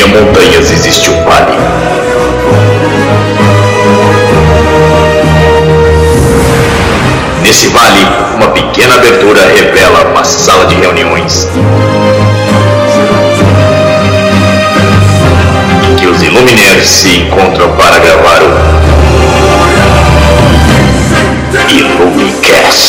a montanhas existe um vale. Nesse vale, uma pequena abertura revela uma sala de reuniões em que os Illuminaires se encontram para gravar o Illumicast.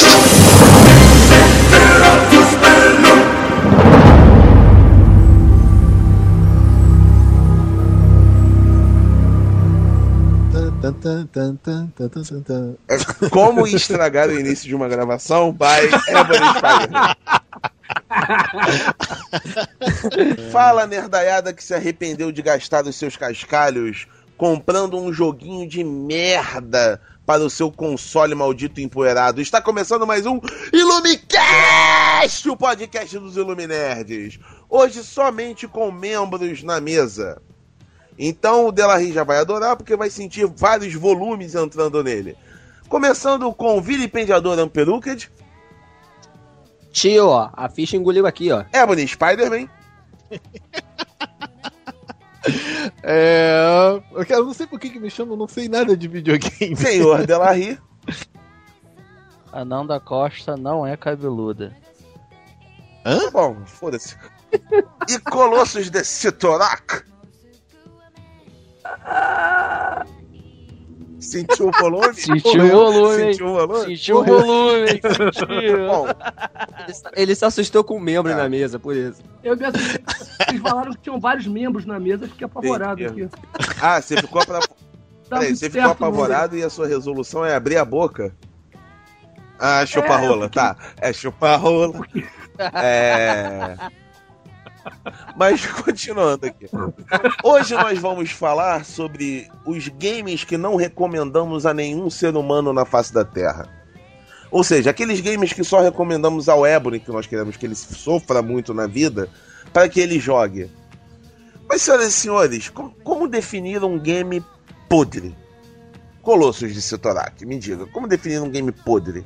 Como estragar o início de uma gravação by Ebony Spider. Fala, nerdaiada que se arrependeu de gastar os seus cascalhos comprando um joguinho de merda para o seu console maldito empoeirado. Está começando mais um Illumicast, o podcast dos Illuminerds. Hoje somente com membros na mesa. Então o Delarry já vai adorar, porque vai sentir vários volumes entrando nele. Começando com o vilipendiador Amperucad. Tio, ó, a ficha engoliu aqui, ó. Ebony Spider-Man. Eu não sei por que me chamam, não sei nada de videogame. Senhor Delarry. Anão da Costa não é cabeluda. Hã? Bom, foda-se. E Colossus de Sitorak. Sentiu o volume? Sentiu o volume. Sentiu o volume? Sentiu o volume. Sentiu. Bom, Ele se assustou com um membro na mesa, por isso. Eu me assustei. Eles falaram que tinham vários membros na mesa, eu fiquei apavorado aqui. Ah, você ficou Peraí, você ficou certo, apavorado e a sua resolução é abrir a boca? Ah, chupa-rola, tá. É chupa-rola. Mas continuando aqui. Hoje nós vamos falar sobre os games que não recomendamos a nenhum ser humano na face da Terra. Ou seja, aqueles games que só recomendamos ao Ebony, que nós queremos que ele sofra muito na vida, para que ele jogue. Mas, senhoras e senhores, como definir um game podre? Colossus de Sitorak, me diga, como definir um game podre?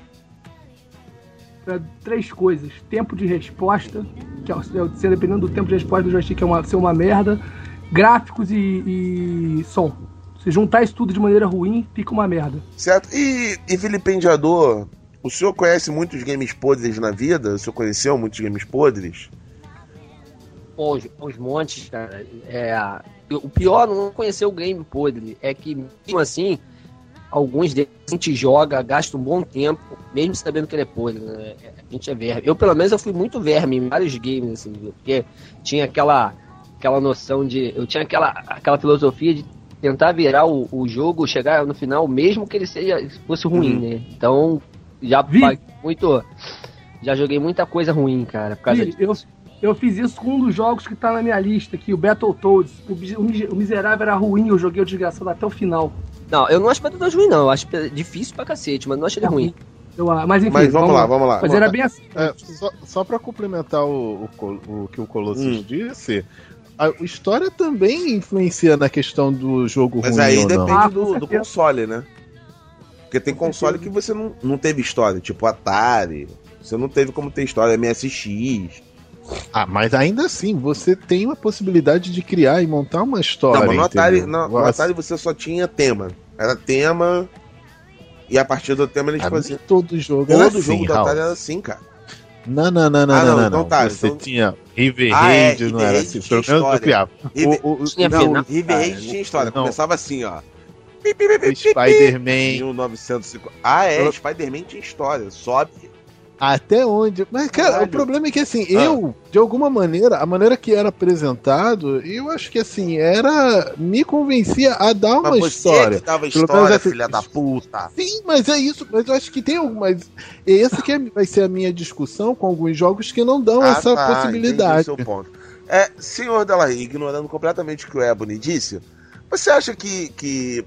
Três coisas. Tempo de resposta, que se dependendo do tempo de resposta do joystick ser uma merda. Gráficos e som. Se juntar isso tudo de maneira ruim, fica uma merda. Certo? E vilipendiador, o senhor conhece muitos games podres na vida? O senhor conheceu muitos games podres? Os montes, cara. O pior não é conhecer o game podre. É que, mesmo assim, alguns deles a gente joga, gasta um bom tempo, mesmo sabendo que ele é podre, né? A gente é verme. Eu, pelo menos, fui muito verme em vários games, assim, porque tinha aquela noção de... Eu tinha aquela filosofia de tentar virar o jogo, chegar no final, mesmo que ele fosse ruim, né? Então, já joguei muita coisa ruim, cara, por causa disso. Eu fiz isso com um dos jogos que tá na minha lista aqui, o Battletoads. O miserável era ruim, eu joguei o desgraçado até o final. Não, eu não acho Battletoads ruim, não. Eu acho difícil pra cacete, mas não acho ele ruim. Mas enfim, vamos lá. Mas era bem assim. Só pra complementar o que o Colossus disse, a história também influencia na questão do jogo ruim. Mas aí ou não. depende do console, né? Porque tem console que você não teve história, tipo Atari. Você não teve como ter história, MSX. Mas ainda assim, você tem a possibilidade de criar e montar uma história. Não, mas no Atari você só tinha tema. Era tema, e a partir do tema eles faziam. Todo jogo do Atari era assim, cara. Não. Então tá, você então... tinha River Raid, não era assim. Pelo menos eu criava. River Raid tinha história. Começava assim, ó. Spider-Man. 1950. Spider-Man tinha história. Sobe. Até onde? Mas, cara, o problema é que, assim, de alguma maneira, a maneira que era apresentado, eu acho que, assim, me convencia a dar uma história. Você dava história, filha da puta. Sim, mas é isso. Mas eu acho que tem mas esse que vai ser a minha discussão com alguns jogos que não dão essa possibilidade. Seu ponto. Senhor Delarry, ignorando completamente o que o Ebony disse, você acha que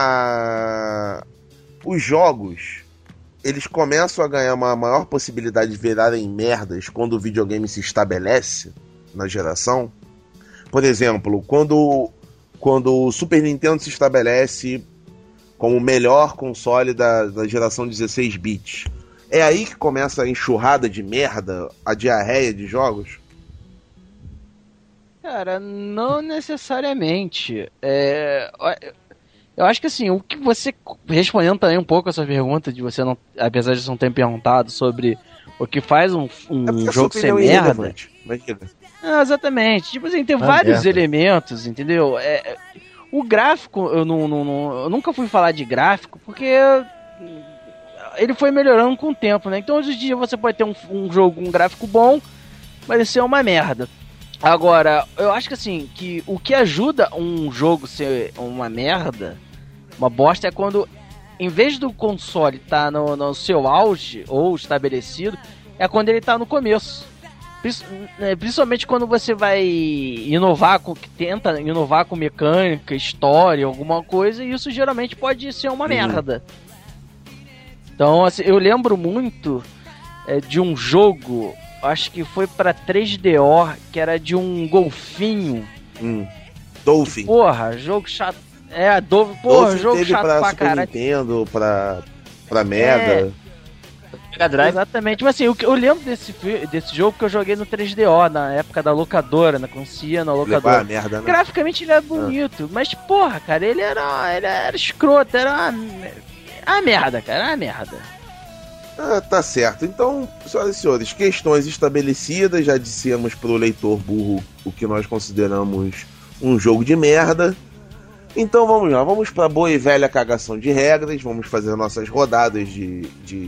os jogos... eles começam a ganhar uma maior possibilidade de virarem merdas quando o videogame se estabelece na geração? Por exemplo, quando o Super Nintendo se estabelece como o melhor console da geração 16 bits, é aí que começa a enxurrada de merda, a diarreia de jogos? Cara, não necessariamente. Eu acho que assim, o que você, respondendo também um pouco essa pergunta de você não, apesar de você não ter perguntado sobre o que faz um jogo ser merda. Exatamente. Tipo assim, tem vários elementos, entendeu? O gráfico, eu nunca fui falar de gráfico, porque ele foi melhorando com o tempo, né? Então hoje em dia você pode ter um jogo, um gráfico bom, mas ele ser uma merda. Agora, eu acho que assim, que o que ajuda um jogo ser uma merda, uma bosta, é quando, em vez do console estar no seu auge ou estabelecido, é quando ele está no começo. Principalmente quando você vai tenta inovar com mecânica, história, alguma coisa, e isso geralmente pode ser uma merda. Então, assim, eu lembro muito de um jogo, acho que foi pra 3DO, que era de um golfinho. Dolphin. Porra, jogo chato. Dolphin jogo teve chato pra Super caralho. Nintendo, pra Mega. Mega Drive. Exatamente, mas assim, eu lembro desse jogo que eu joguei no 3DO, na época da locadora, na locadora. Merda, né? Graficamente ele era bonito, mas porra, cara, ele era escroto, era uma merda, cara, uma merda. Tá certo. Então, senhoras e senhores, questões estabelecidas, já dissemos pro leitor burro o que nós consideramos um jogo de merda. Então vamos lá, vamos pra boa e velha cagação de regras, vamos fazer nossas rodadas de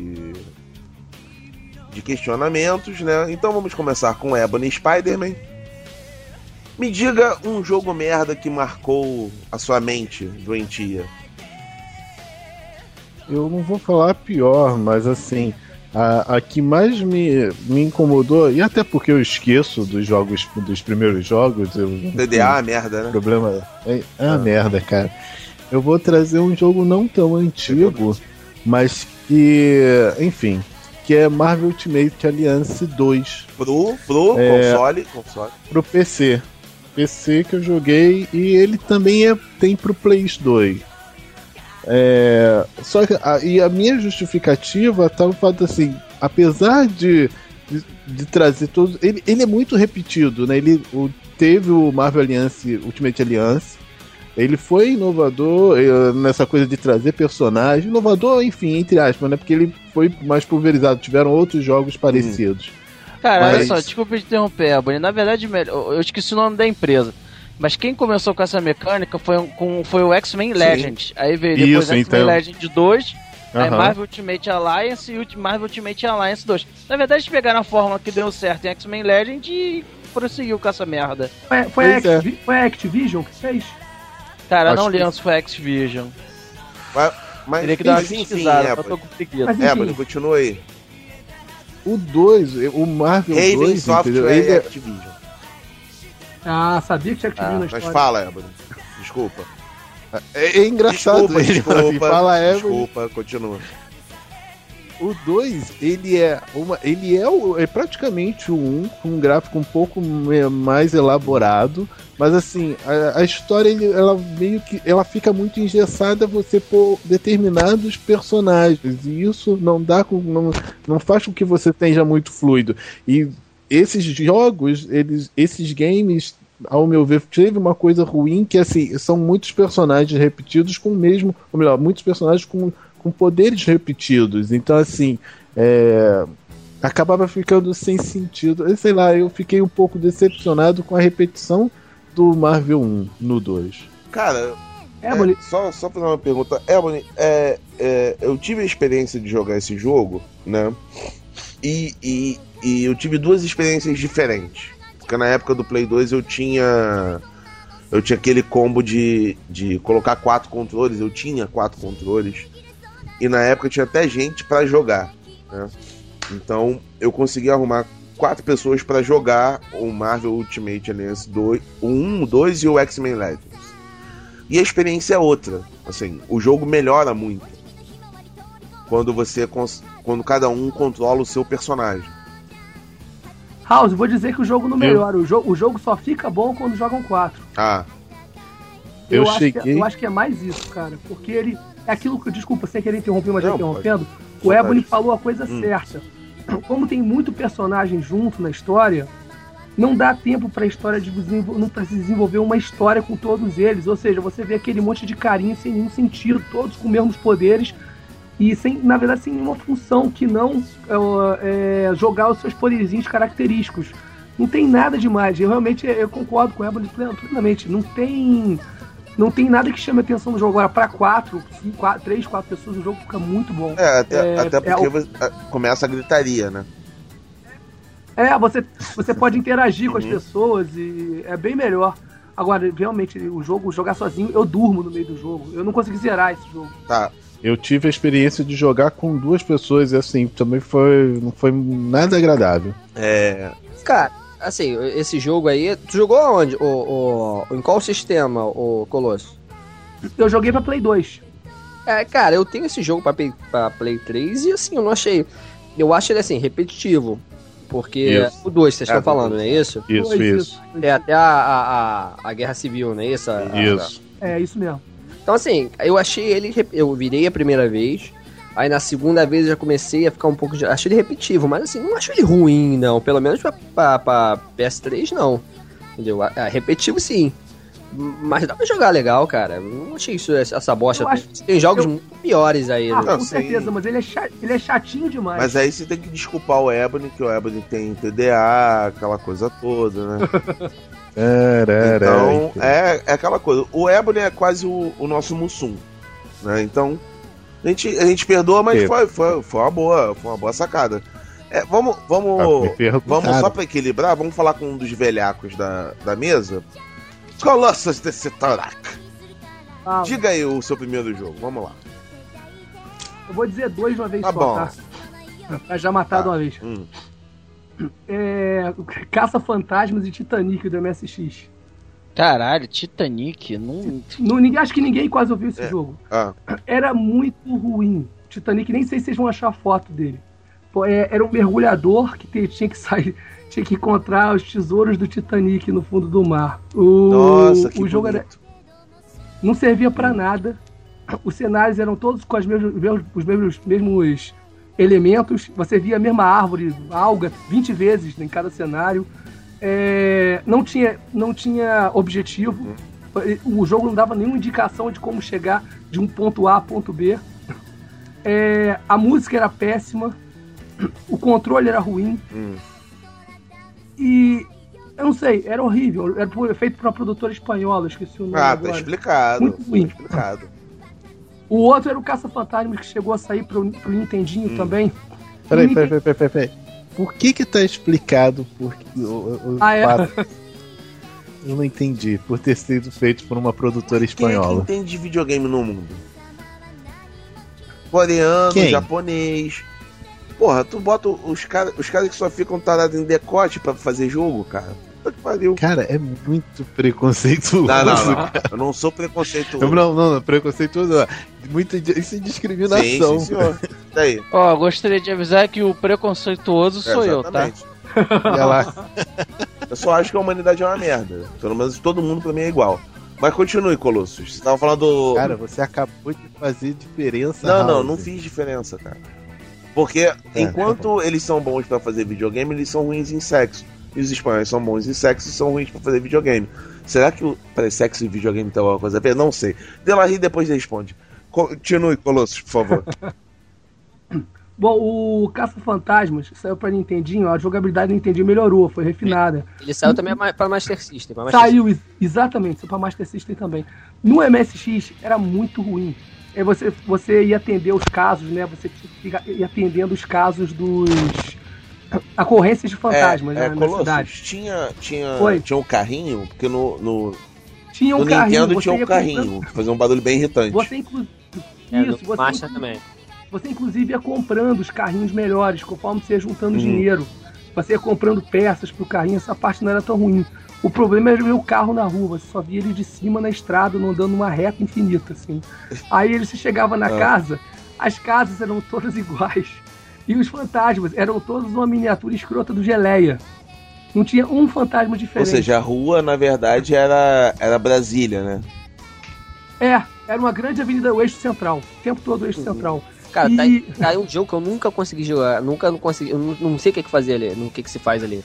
questionamentos, né? Então vamos começar com Ebony Spider-Man. Me diga um jogo merda que marcou a sua mente doentia. Eu não vou falar pior, mas assim, a que mais me incomodou, e até porque eu esqueço dos primeiros jogos. DDA, merda, né? O problema é a merda, cara. Eu vou trazer um jogo não tão antigo, mas que, enfim, que é Marvel Ultimate Alliance 2. Pro console. Pro PC. PC que eu joguei, e ele também tem pro Play 2. Só que a minha justificativa tá no fato assim, apesar de trazer todos, ele é muito repetido, né? Teve o Marvel Alliance, Ultimate Alliance, ele foi inovador nessa coisa de trazer personagens, inovador, enfim, entre aspas, né? Porque ele foi mais pulverizado, tiveram outros jogos parecidos. Cara, olha só, desculpa te interromper, Bonnie. Na verdade, eu esqueci o nome da empresa. Mas quem começou com essa mecânica foi o X-Men Legend. Aí veio depois X-Men Legend 2, aí Marvel Ultimate Alliance e Marvel Ultimate Alliance 2. Na verdade, eles pegaram a fórmula que deu certo em X-Men Legend e prosseguiu com essa merda. Foi a Activision que fez? Cara, eu não lembro se foi a Activision. Mas teria que dar uma pesquisada, eu tô com preguiça. Ebony, continua aí. O 2, o Marvel Raven 2, Software e Activision. Sabia que tinha Activision na história. Mas fala, Ebony. Desculpa. É engraçado. Desculpa, continua. O 2, ele é praticamente o 1, com um gráfico um pouco mais elaborado, mas assim, a história ela meio que ela fica muito engessada você por determinados personagens, e isso não faz com que você esteja muito fluido. E esses jogos, esses games, ao meu ver, teve uma coisa ruim, que assim, são muitos personagens repetidos com o mesmo, ou melhor, muitos personagens com poderes repetidos. Então assim, acabava ficando sem sentido. Eu sei lá, eu fiquei um pouco decepcionado com a repetição do Marvel 1 no 2. Cara, só fazer uma pergunta. Ebony, eu tive a experiência de jogar esse jogo, né? E eu tive duas experiências diferentes. Porque na época do Play 2 eu tinha aquele combo de colocar 4 controles. Eu tinha 4 controles. E na época tinha até gente pra jogar, né? Então eu consegui arrumar 4 pessoas pra jogar o Marvel Ultimate Alliance 2, o 1, o 2 e o X-Men Legends. E a experiência é outra. Assim, o jogo melhora muito quando cada um controla o seu personagem. House, vou dizer que o jogo não melhora. O jogo só fica bom quando jogam 4. Eu acho que é mais isso, cara. Porque ele... É aquilo que... Desculpa, sem querer interromper, mas já interrompendo. O Ebony falou a coisa certa. Como tem muito personagem junto na história, não dá tempo pra história não pra se desenvolver uma história com todos eles. Ou seja, você vê aquele monte de carinha sem nenhum sentido, todos com os mesmos poderes e na verdade sem nenhuma função que não jogar os seus poderzinhos característicos. Não tem nada demais. Eu realmente concordo com o Ebony plenamente. Não tem nada que chame a atenção no jogo. Agora, pra 3, 4 pessoas, o jogo fica muito bom. Até porque começa a gritaria, né? Você pode interagir com as pessoas e é bem melhor. Agora, realmente, jogar sozinho, eu durmo no meio do jogo. Eu não consegui zerar esse jogo. Tá. Eu tive a experiência de jogar com 2 pessoas e assim, também não foi nada agradável. Cara, assim, esse jogo aí, tu jogou aonde? Em qual sistema, o Colosso? Eu joguei pra Play 2. Cara, eu tenho esse jogo pra Play 3 e assim, eu não achei... Eu acho ele assim, repetitivo. Porque o 2 vocês estão falando, não é isso? Isso. Até a Guerra Civil, não é isso? Isso. É isso mesmo. Então assim, eu achei ele... Eu virei a primeira vez... Aí na segunda vez eu já comecei a ficar um pouco... Achei ele repetitivo, mas assim, não acho ele ruim, não. Pelo menos pra PS3, não. Entendeu? Repetitivo, sim. Mas dá pra jogar legal, cara. Não achei essa bosta. Tem jogos muito piores aí. Com certeza, mas ele é chatinho demais. Mas aí você tem que desculpar o Ebony, que o Ebony tem TDA, aquela coisa toda, né? Então, é aquela coisa. O Ebony é quase o nosso Mussum, né? Então... A gente perdoa, mas foi uma boa sacada. Vamos só pra equilibrar, vamos falar com um dos velhacos da mesa. Colossus desse Torak. Diga aí o seu primeiro jogo, vamos lá. Eu vou dizer 2 de uma vez só, bom. Tá? Pra já matar de uma vez. Caça-Fantasmas e Titanic do MSX. Caralho, Titanic, acho que ninguém quase ouviu esse jogo. Era muito ruim. Titanic, nem sei se vocês vão achar a foto dele. Era um mergulhador que tinha que encontrar os tesouros do Titanic no fundo do mar. Nossa, que o jogo não servia pra nada. Os cenários eram todos com os mesmos elementos. Você via a mesma árvore, alga, 20 vezes em cada cenário. Não tinha objetivo. O jogo não dava nenhuma indicação de como chegar de um ponto A a ponto B. A música era péssima. O controle era ruim. E eu não sei, era horrível. Era feito por uma produtora espanhola, esqueci o nome agora. Tá explicado. Muito ruim. Tá explicado. O outro era o Caça-Fantasmas, que chegou a sair pro Nintendinho também. Peraí. Por que tá explicado os fatos? Eu não entendi. Por ter sido feito por uma produtora espanhola. Quem entende de videogame no mundo? Coreano, japonês. Porra, tu bota os caras que só ficam tarados em decote pra fazer jogo, cara. Puta que pariu. Cara, é muito preconceituoso. Não. Eu não sou preconceituoso. Não, preconceituoso. Isso é discriminação. Sim, senhor. Daí. Gostaria de avisar que o preconceituoso sou eu, tá? Eu só acho que a humanidade é uma merda. Pelo menos todo mundo pra mim é igual. Mas continue, Colossus. Você tava falando do... Cara, você acabou de fazer diferença. Não fiz diferença, cara. Porque enquanto eles são bons pra fazer videogame, eles são ruins em sexo. E os espanhóis são bons em sexo e são ruins pra fazer videogame. Será que o sexo e videogame tem alguma coisa a ver? Não sei. Delarry depois responde. Continue, Colossus, por favor. Bom, o Caça-Fantasmas saiu pra Nintendinho, a jogabilidade do Nintendinho melhorou, foi refinada. Ele saiu também pra Master System. Exatamente, saiu pra Master System também. No MSX era muito ruim. Você ia atender os casos, né? Você ia atendendo os casos dos... ocorrências de fantasmas, né, na cidade. Tinha um carrinho, porque no tinha um carrinho, Nintendo tinha um carrinho, que fazia um barulho bem irritante. Você inclusive ia comprando os carrinhos melhores, conforme você ia juntando dinheiro. Você ia comprando peças pro carrinho, essa parte não era tão ruim. O problema era ver o carro na rua, você só via ele de cima na estrada, não andando numa reta infinita, assim. Aí você chegava na casa, as casas eram todas iguais. E os fantasmas eram todos uma miniatura escrota do Geleia. Não tinha um fantasma diferente. Ou seja, a rua, na verdade, era Brasília, né? Era uma grande avenida, o eixo central. O tempo todo o eixo central. Cara, tá aí um jogo que eu nunca consegui jogar. Eu não sei o que fazer ali, o que se faz ali.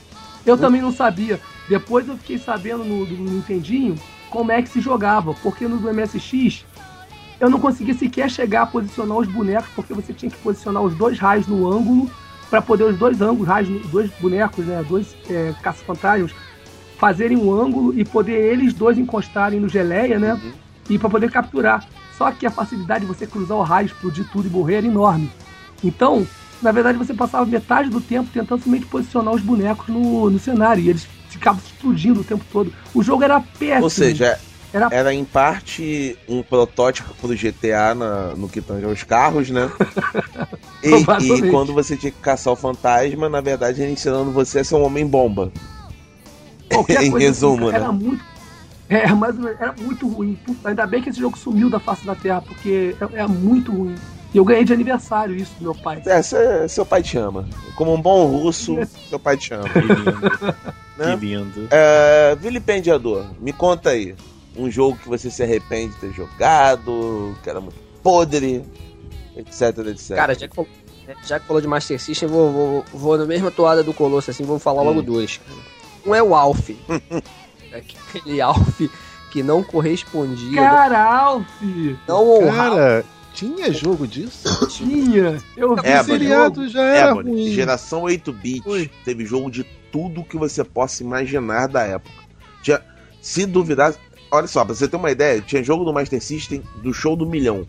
Eu também não sabia. Depois eu fiquei sabendo no Nintendinho como é que se jogava, porque no MSX eu não conseguia sequer chegar a posicionar os bonecos, porque você tinha que posicionar os dois raios no ângulo para poder os dois dois bonecos, né, dois caça-fantasmas, fazerem um ângulo e poder eles dois encostarem no geleia, né, e para poder capturar. Só que a facilidade de você cruzar o raio, explodir tudo e morrer era enorme. Então, na verdade, você passava metade do tempo tentando somente posicionar os bonecos no cenário, e eles ficavam explodindo o tempo todo. O jogo era péssimo. Ou seja, era em parte um protótipo pro GTA no que tange aos carros, né? e quando você tinha que caçar o fantasma, na verdade, ele ensinando você a ser um homem-bomba. Em resumo, né? Mas era muito ruim. Ainda bem que esse jogo sumiu da face da Terra, porque é muito ruim. E eu ganhei de aniversário isso do meu pai. Seu pai te ama. Como um bom russo, seu pai te ama. Que lindo. Né? Que lindo. Vilipendiador, me conta aí. Um jogo que você se arrepende de ter jogado, que era muito podre, etc, etc. Cara, já que falou de Master System, vou na mesma toada do Colosso, assim, vou falar logo dois. Um é o Alf. Aquele Alf que não correspondia. Cara, Alf! Não honrava. Cara, tinha jogo disso? Tinha. Eu vi o seriado já era ruim. Geração 8-bit teve jogo de tudo que você possa imaginar da época. Se duvidar, olha só, pra você ter uma ideia, tinha jogo do Master System do Show do Milhão.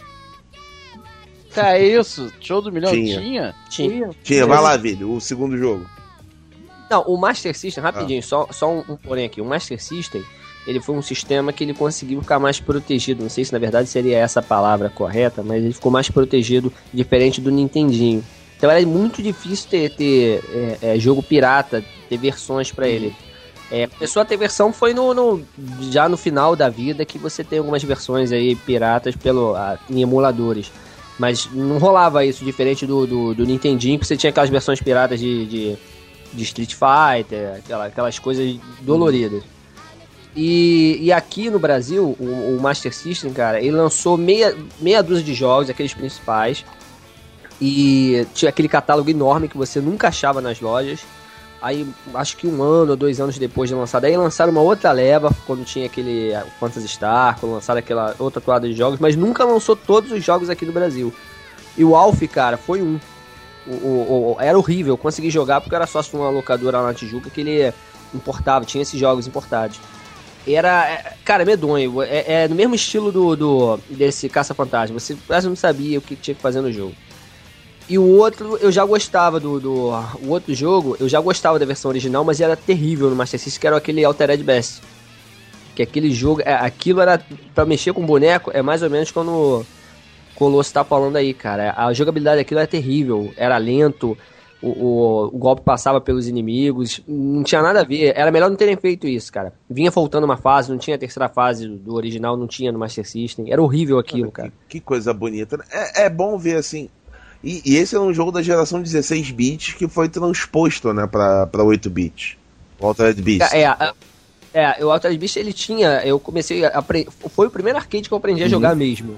É isso? Show do Milhão Tinha, vai lá, Vili, o segundo jogo. Não, o Master System, rapidinho, só um porém aqui. O Master System, ele foi um sistema que ele conseguiu ficar mais protegido. Não sei se na verdade seria essa a palavra correta, mas ele ficou mais protegido, diferente do Nintendinho. Então era muito difícil ter jogo pirata, ter versões pra ele. Começou a ter versão foi já no final da vida, que você tem algumas versões aí piratas em emuladores. Mas não rolava isso, diferente do Nintendinho, que você tinha aquelas versões piratas de Street Fighter, aquelas coisas doloridas. E aqui no Brasil, o Master System, cara, ele lançou meia dúzia de jogos, aqueles principais. E tinha aquele catálogo enorme que você nunca achava nas lojas. Aí, acho que 1 ano ou 2 anos depois de lançar, daí lançaram uma outra leva, quando tinha aquele Phantasy Star, quando lançaram aquela outra toada de jogos, mas nunca lançou todos os jogos aqui no Brasil. E o Alf, cara, foi um. Era horrível, eu consegui jogar porque eu era sócio de uma locadora lá na Tijuca que ele importava, tinha esses jogos importados. Cara, medonho, no mesmo estilo desse Caça-Fantasma, você quase não sabia o que tinha que fazer no jogo. E o outro, eu já gostava o outro jogo, eu já gostava da versão original, mas era terrível no Master System, que era aquele Altered Beast. Que aquele jogo, aquilo era pra mexer com boneco, mais ou menos quando o Colosso tá falando aí, cara. A jogabilidade daquilo era terrível, era lento, o golpe passava pelos inimigos, não tinha nada a ver, era melhor não terem feito isso, cara. Vinha faltando uma fase, não tinha a terceira fase do original, não tinha no Master System, era horrível aquilo, cara. Que coisa bonita, né? É bom ver assim. E esse é um jogo da geração 16 bits que foi transposto, né, pra 8 bits. O Altered Beast. O Altered Beast, ele tinha... Eu comecei foi o primeiro arcade que eu aprendi a jogar mesmo.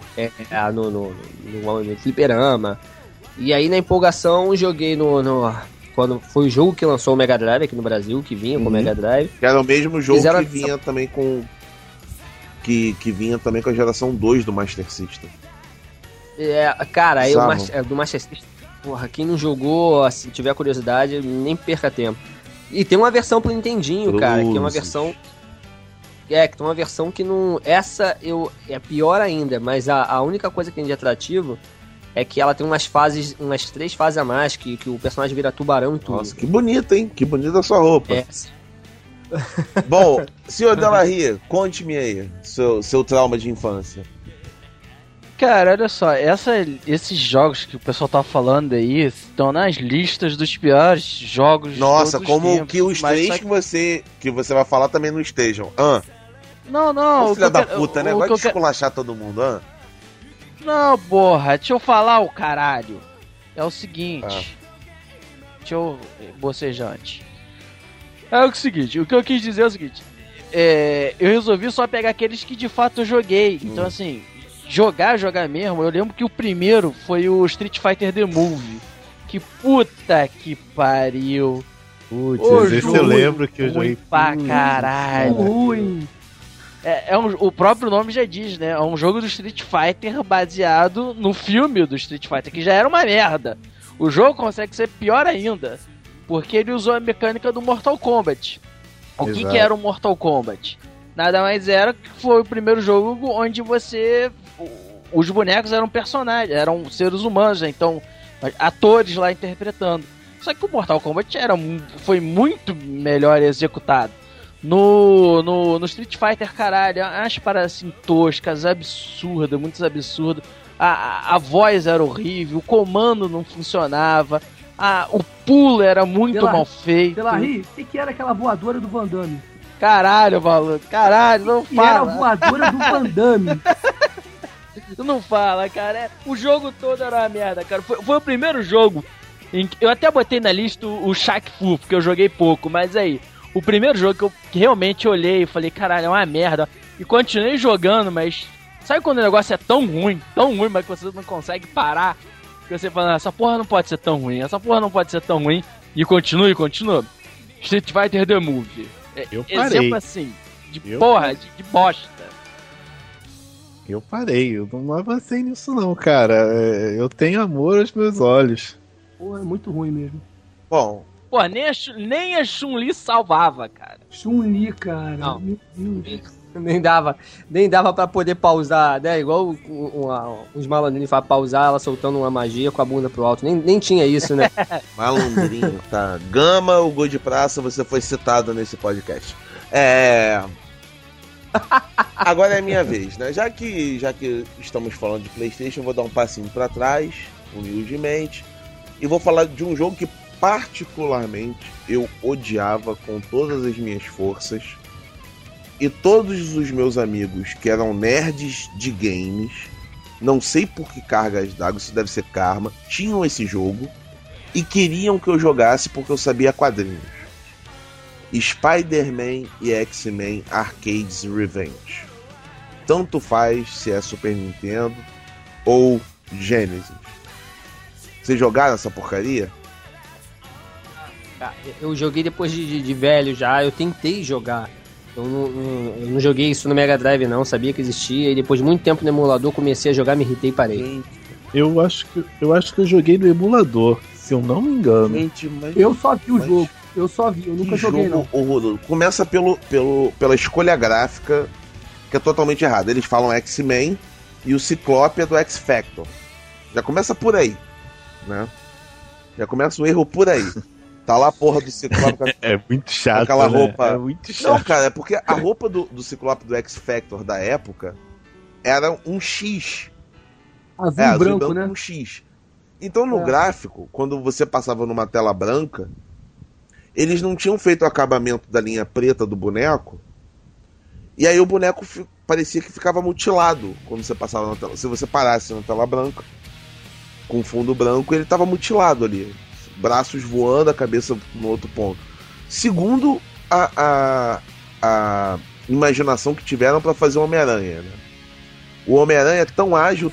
No fliperama. E aí, na empolgação, joguei quando foi o jogo que lançou o Mega Drive aqui no Brasil, que vinha com o Mega Drive. Que era o mesmo jogo que vinha também com... Que vinha também com a geração 2 do Master System. Cara, do Master System, porra, quem não jogou, se tiver curiosidade, nem perca tempo. E tem uma versão pro Nintendinho, cara, que é uma versão... que tem uma versão que não... Essa é pior ainda, mas a única coisa que tem de atrativo é que ela tem umas 3 fases a mais, que o personagem vira tubarão e tudo. Nossa, que bonita, hein? Que bonita a sua roupa. Bom, senhor Delarry, conte-me aí, seu trauma de infância. Cara, olha só, esses jogos que o pessoal tá falando aí estão nas listas dos piores jogos. Nossa, de todos como os tempos, que os 3 que você vai falar também não estejam. Não. Filha da puta, né? Vai esculachar todo mundo, Não, porra, deixa eu falar o caralho. É o seguinte. Deixa eu bocejante. É o seguinte, o que eu quis dizer é o seguinte. Eu resolvi só pegar aqueles que de fato eu joguei. Então assim, jogar mesmo, eu lembro que o primeiro foi o Street Fighter The Movie. Que puta que pariu. Putz, esse eu lembro que eu joguei pra caralho. Ruim. O próprio nome já diz, né? É um jogo do Street Fighter baseado no filme do Street Fighter, que já era uma merda. O jogo consegue ser pior ainda, porque ele usou a mecânica do Mortal Kombat. O que era o Mortal Kombat? Nada mais era que foi o primeiro jogo onde os bonecos eram personagens, eram seres humanos, né? Então, atores lá interpretando. Só que o Mortal Kombat foi muito melhor executado. No Street Fighter, caralho, umas paradas assim toscas, absurdas, muito absurdas. A voz era horrível, o comando não funcionava, o pulo era muito mal feito. Pelarri, o que era aquela voadora do Van Damme? Caralho, maluco, caralho, não fala. Era a voadora do Van Damme. Não fala, cara. O jogo todo era uma merda, cara. Foi o primeiro jogo em que eu até botei na lista o Shaq Fu, porque eu joguei pouco, mas aí, o primeiro jogo que eu realmente olhei e falei, caralho, é uma merda. E continuei jogando, mas sabe quando o negócio é tão ruim, mas que você não consegue parar? Que você fala, essa porra não pode ser tão ruim, e continua. Street Fighter The Movie. Exemplo assim, de bosta. Eu parei, eu não avancei nisso não, cara. Eu tenho amor aos meus olhos. Pô, é muito ruim mesmo. Bom... Pô, nem a Chun-Li salvava, cara. Chun-Li, cara. Não. Meu Deus. Nem dava pra poder pausar, né? Igual os malandrinhos falam, pausar ela soltando uma magia com a bunda pro alto. Nem tinha isso, né? Malandrinho, tá? Gama, o Gol de Praça, você foi citado nesse podcast. Agora é a minha vez, né? Já que estamos falando de PlayStation, eu vou dar um passinho pra trás, humildemente, e vou falar de um jogo que particularmente eu odiava com todas as minhas forças, e todos os meus amigos que eram nerds de games, não sei por que cargas d'água, isso deve ser karma, tinham esse jogo e queriam que eu jogasse porque eu sabia quadrinhos. Spider-Man e X-Men Arcades Revenge. Tanto faz se é Super Nintendo ou Genesis. Vocês jogaram essa porcaria? Eu joguei depois de velho já, eu tentei jogar. Eu não joguei isso no Mega Drive não, sabia que existia, e depois de muito tempo no emulador comecei a jogar, me irritei e parei. Eu acho que eu joguei no emulador, se eu não me engano. Gente, eu só vi o jogo, eu nunca joguei não. Horroroso. Começa pela escolha gráfica, que é totalmente errada. Eles falam X-Men e o Ciclope é do X-Factor. Já começa por aí, né? Já começa o erro por aí. Tá lá a porra do Ciclope. É muito chato, aquela roupa. É muito chato. Não, cara, é porque a roupa do Ciclope do X-Factor da época era um X. Azul e branco, né? Um X. Então no gráfico, quando você passava numa tela branca, eles não tinham feito o acabamento da linha preta do boneco, e aí o boneco parecia que ficava mutilado quando você passava na tela. Se você parasse na tela branca, com fundo branco, ele tava mutilado ali. Braços voando, a cabeça no outro ponto. Segundo a imaginação que tiveram para fazer o Homem-Aranha, né? O Homem-Aranha é tão ágil,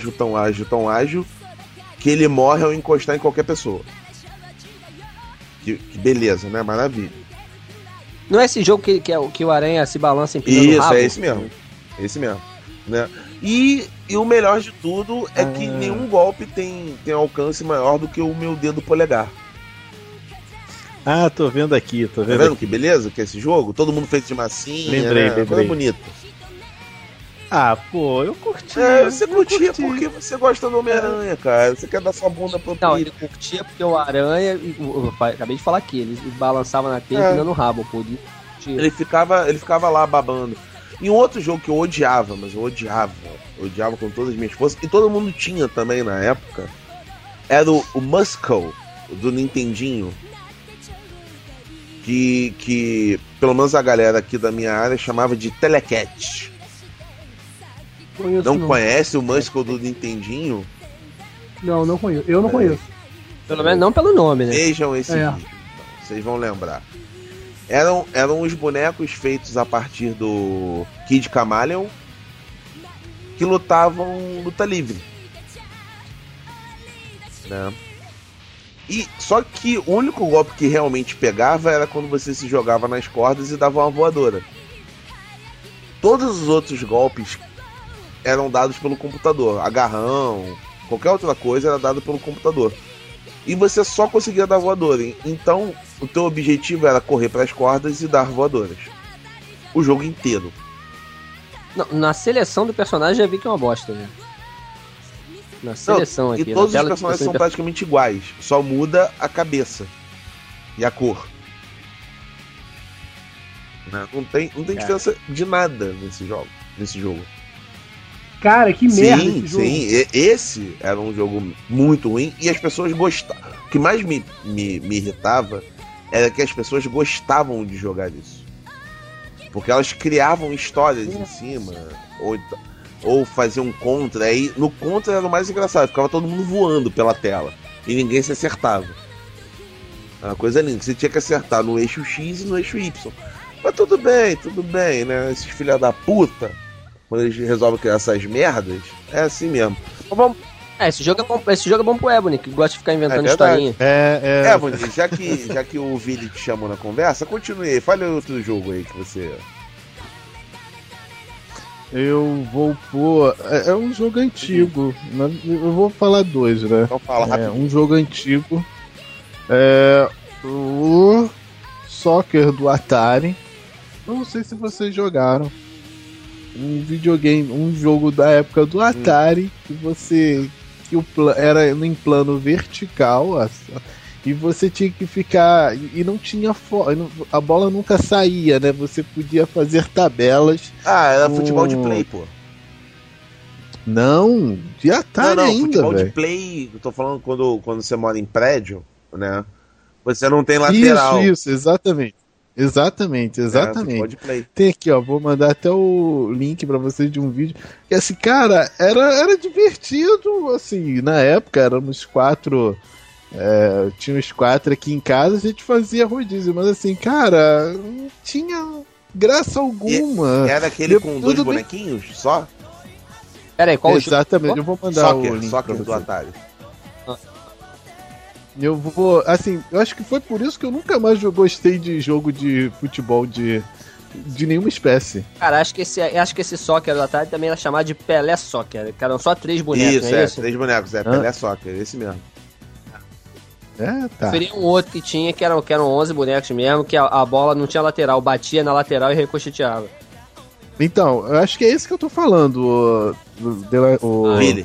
que ele morre ao encostar em qualquer pessoa. Que beleza, né? Maravilha. Não é esse jogo que o Aranha se balança empinando o rabo? Isso, é esse mesmo. Esse mesmo, né? E o melhor de tudo é que nenhum golpe tem alcance maior do que o meu dedo polegar. Tô vendo aqui, Tá vendo que beleza que é esse jogo? Todo mundo feito de massinha, lembrei. Coisa bonita. Pô, eu curti. Você curtia porque você gosta do Homem-Aranha, cara. Você quer dar sua bunda pro Não, ele curtia porque o Aranha, eu acabei de falar aqui, ele balançava na teia empinando o rabo, pô. Ele ficava lá babando. E um outro jogo que eu odiava, mas eu odiava com todas as minhas forças, e todo mundo tinha também na época, era o Muscle, do Nintendinho, que pelo menos a galera aqui da minha área chamava de Telecat. Não conhece o Muscle do Nintendinho? Não conheço. Eu não conheço. Pelo menos não pelo nome, né? Vejam esse vídeo, então, vocês vão lembrar. Eram os bonecos feitos a partir do Kid Chameleon que lutavam luta livre, né? E só que o único golpe que realmente pegava era quando você se jogava nas cordas e dava uma voadora. Todos os outros golpes eram dados pelo computador. Agarrão, qualquer outra coisa era dado pelo computador. E você só conseguia dar voadora. Então, o teu objetivo era correr para as cordas e dar voadoras. O jogo inteiro. Não, na seleção do personagem já vi que é uma bosta, né? Na seleção aqui. E todos os personagens são praticamente iguais. Só muda a cabeça e a cor. Não tem diferença de nada nesse jogo. Cara, que merda esse jogo. Sim, esse era um jogo muito ruim e as pessoas gostavam. O que mais me irritava era que as pessoas gostavam de jogar isso. Porque elas criavam histórias em cima, ou faziam contra. Aí no contra era o mais engraçado, ficava todo mundo voando pela tela e ninguém se acertava. Uma coisa linda, você tinha que acertar no eixo X e no eixo Y. Mas tudo bem, né? Esses filha da puta, quando eles resolvem criar essas merdas, é assim mesmo. Mas vamos... Esse jogo é bom pro Ebony, que gosta de ficar inventando historinha. Ebony, já que o Vili te chamou na conversa, continue aí, fale outro jogo aí que você... Eu vou pôr... É um jogo antigo, eu vou falar dois, né? Então fala rápido. Um jogo antigo, o Soccer do Atari. Não sei se vocês jogaram. Um videogame, um jogo da época do Atari, que era em plano vertical, e você tinha que ficar, e não tinha a bola nunca saía, né? Você podia fazer tabelas. Era futebol de play, pô. Não, de Atari ainda, futebol véio. De play, eu tô falando quando você mora em prédio, né? Você não tem lateral. Isso, exatamente. Exatamente. Tem aqui, ó, vou mandar até o link pra vocês de um vídeo. Que assim, cara, era divertido, assim, na época éramos 4, tinha os 4 aqui em casa, a gente fazia rodízio, mas assim, cara, não tinha graça alguma. Era aquele com 2 bonequinhos só? Peraí, qual Exatamente, eu vou mandar o link Soccer do Atari. Eu vou, assim, eu acho que foi por isso que eu nunca mais gostei de jogo de futebol de nenhuma espécie. Cara, acho que esse Soccer do Atari também era chamado de Pelé Soccer, que eram só 3 bonecos, isso? 3 bonecos, Pelé Soccer, esse mesmo. Tá. Preferia um outro que tinha, que eram 11 bonecos mesmo, que a bola não tinha lateral, batia na lateral e ricocheteava. Então, eu acho que é esse que eu tô falando, o Vili.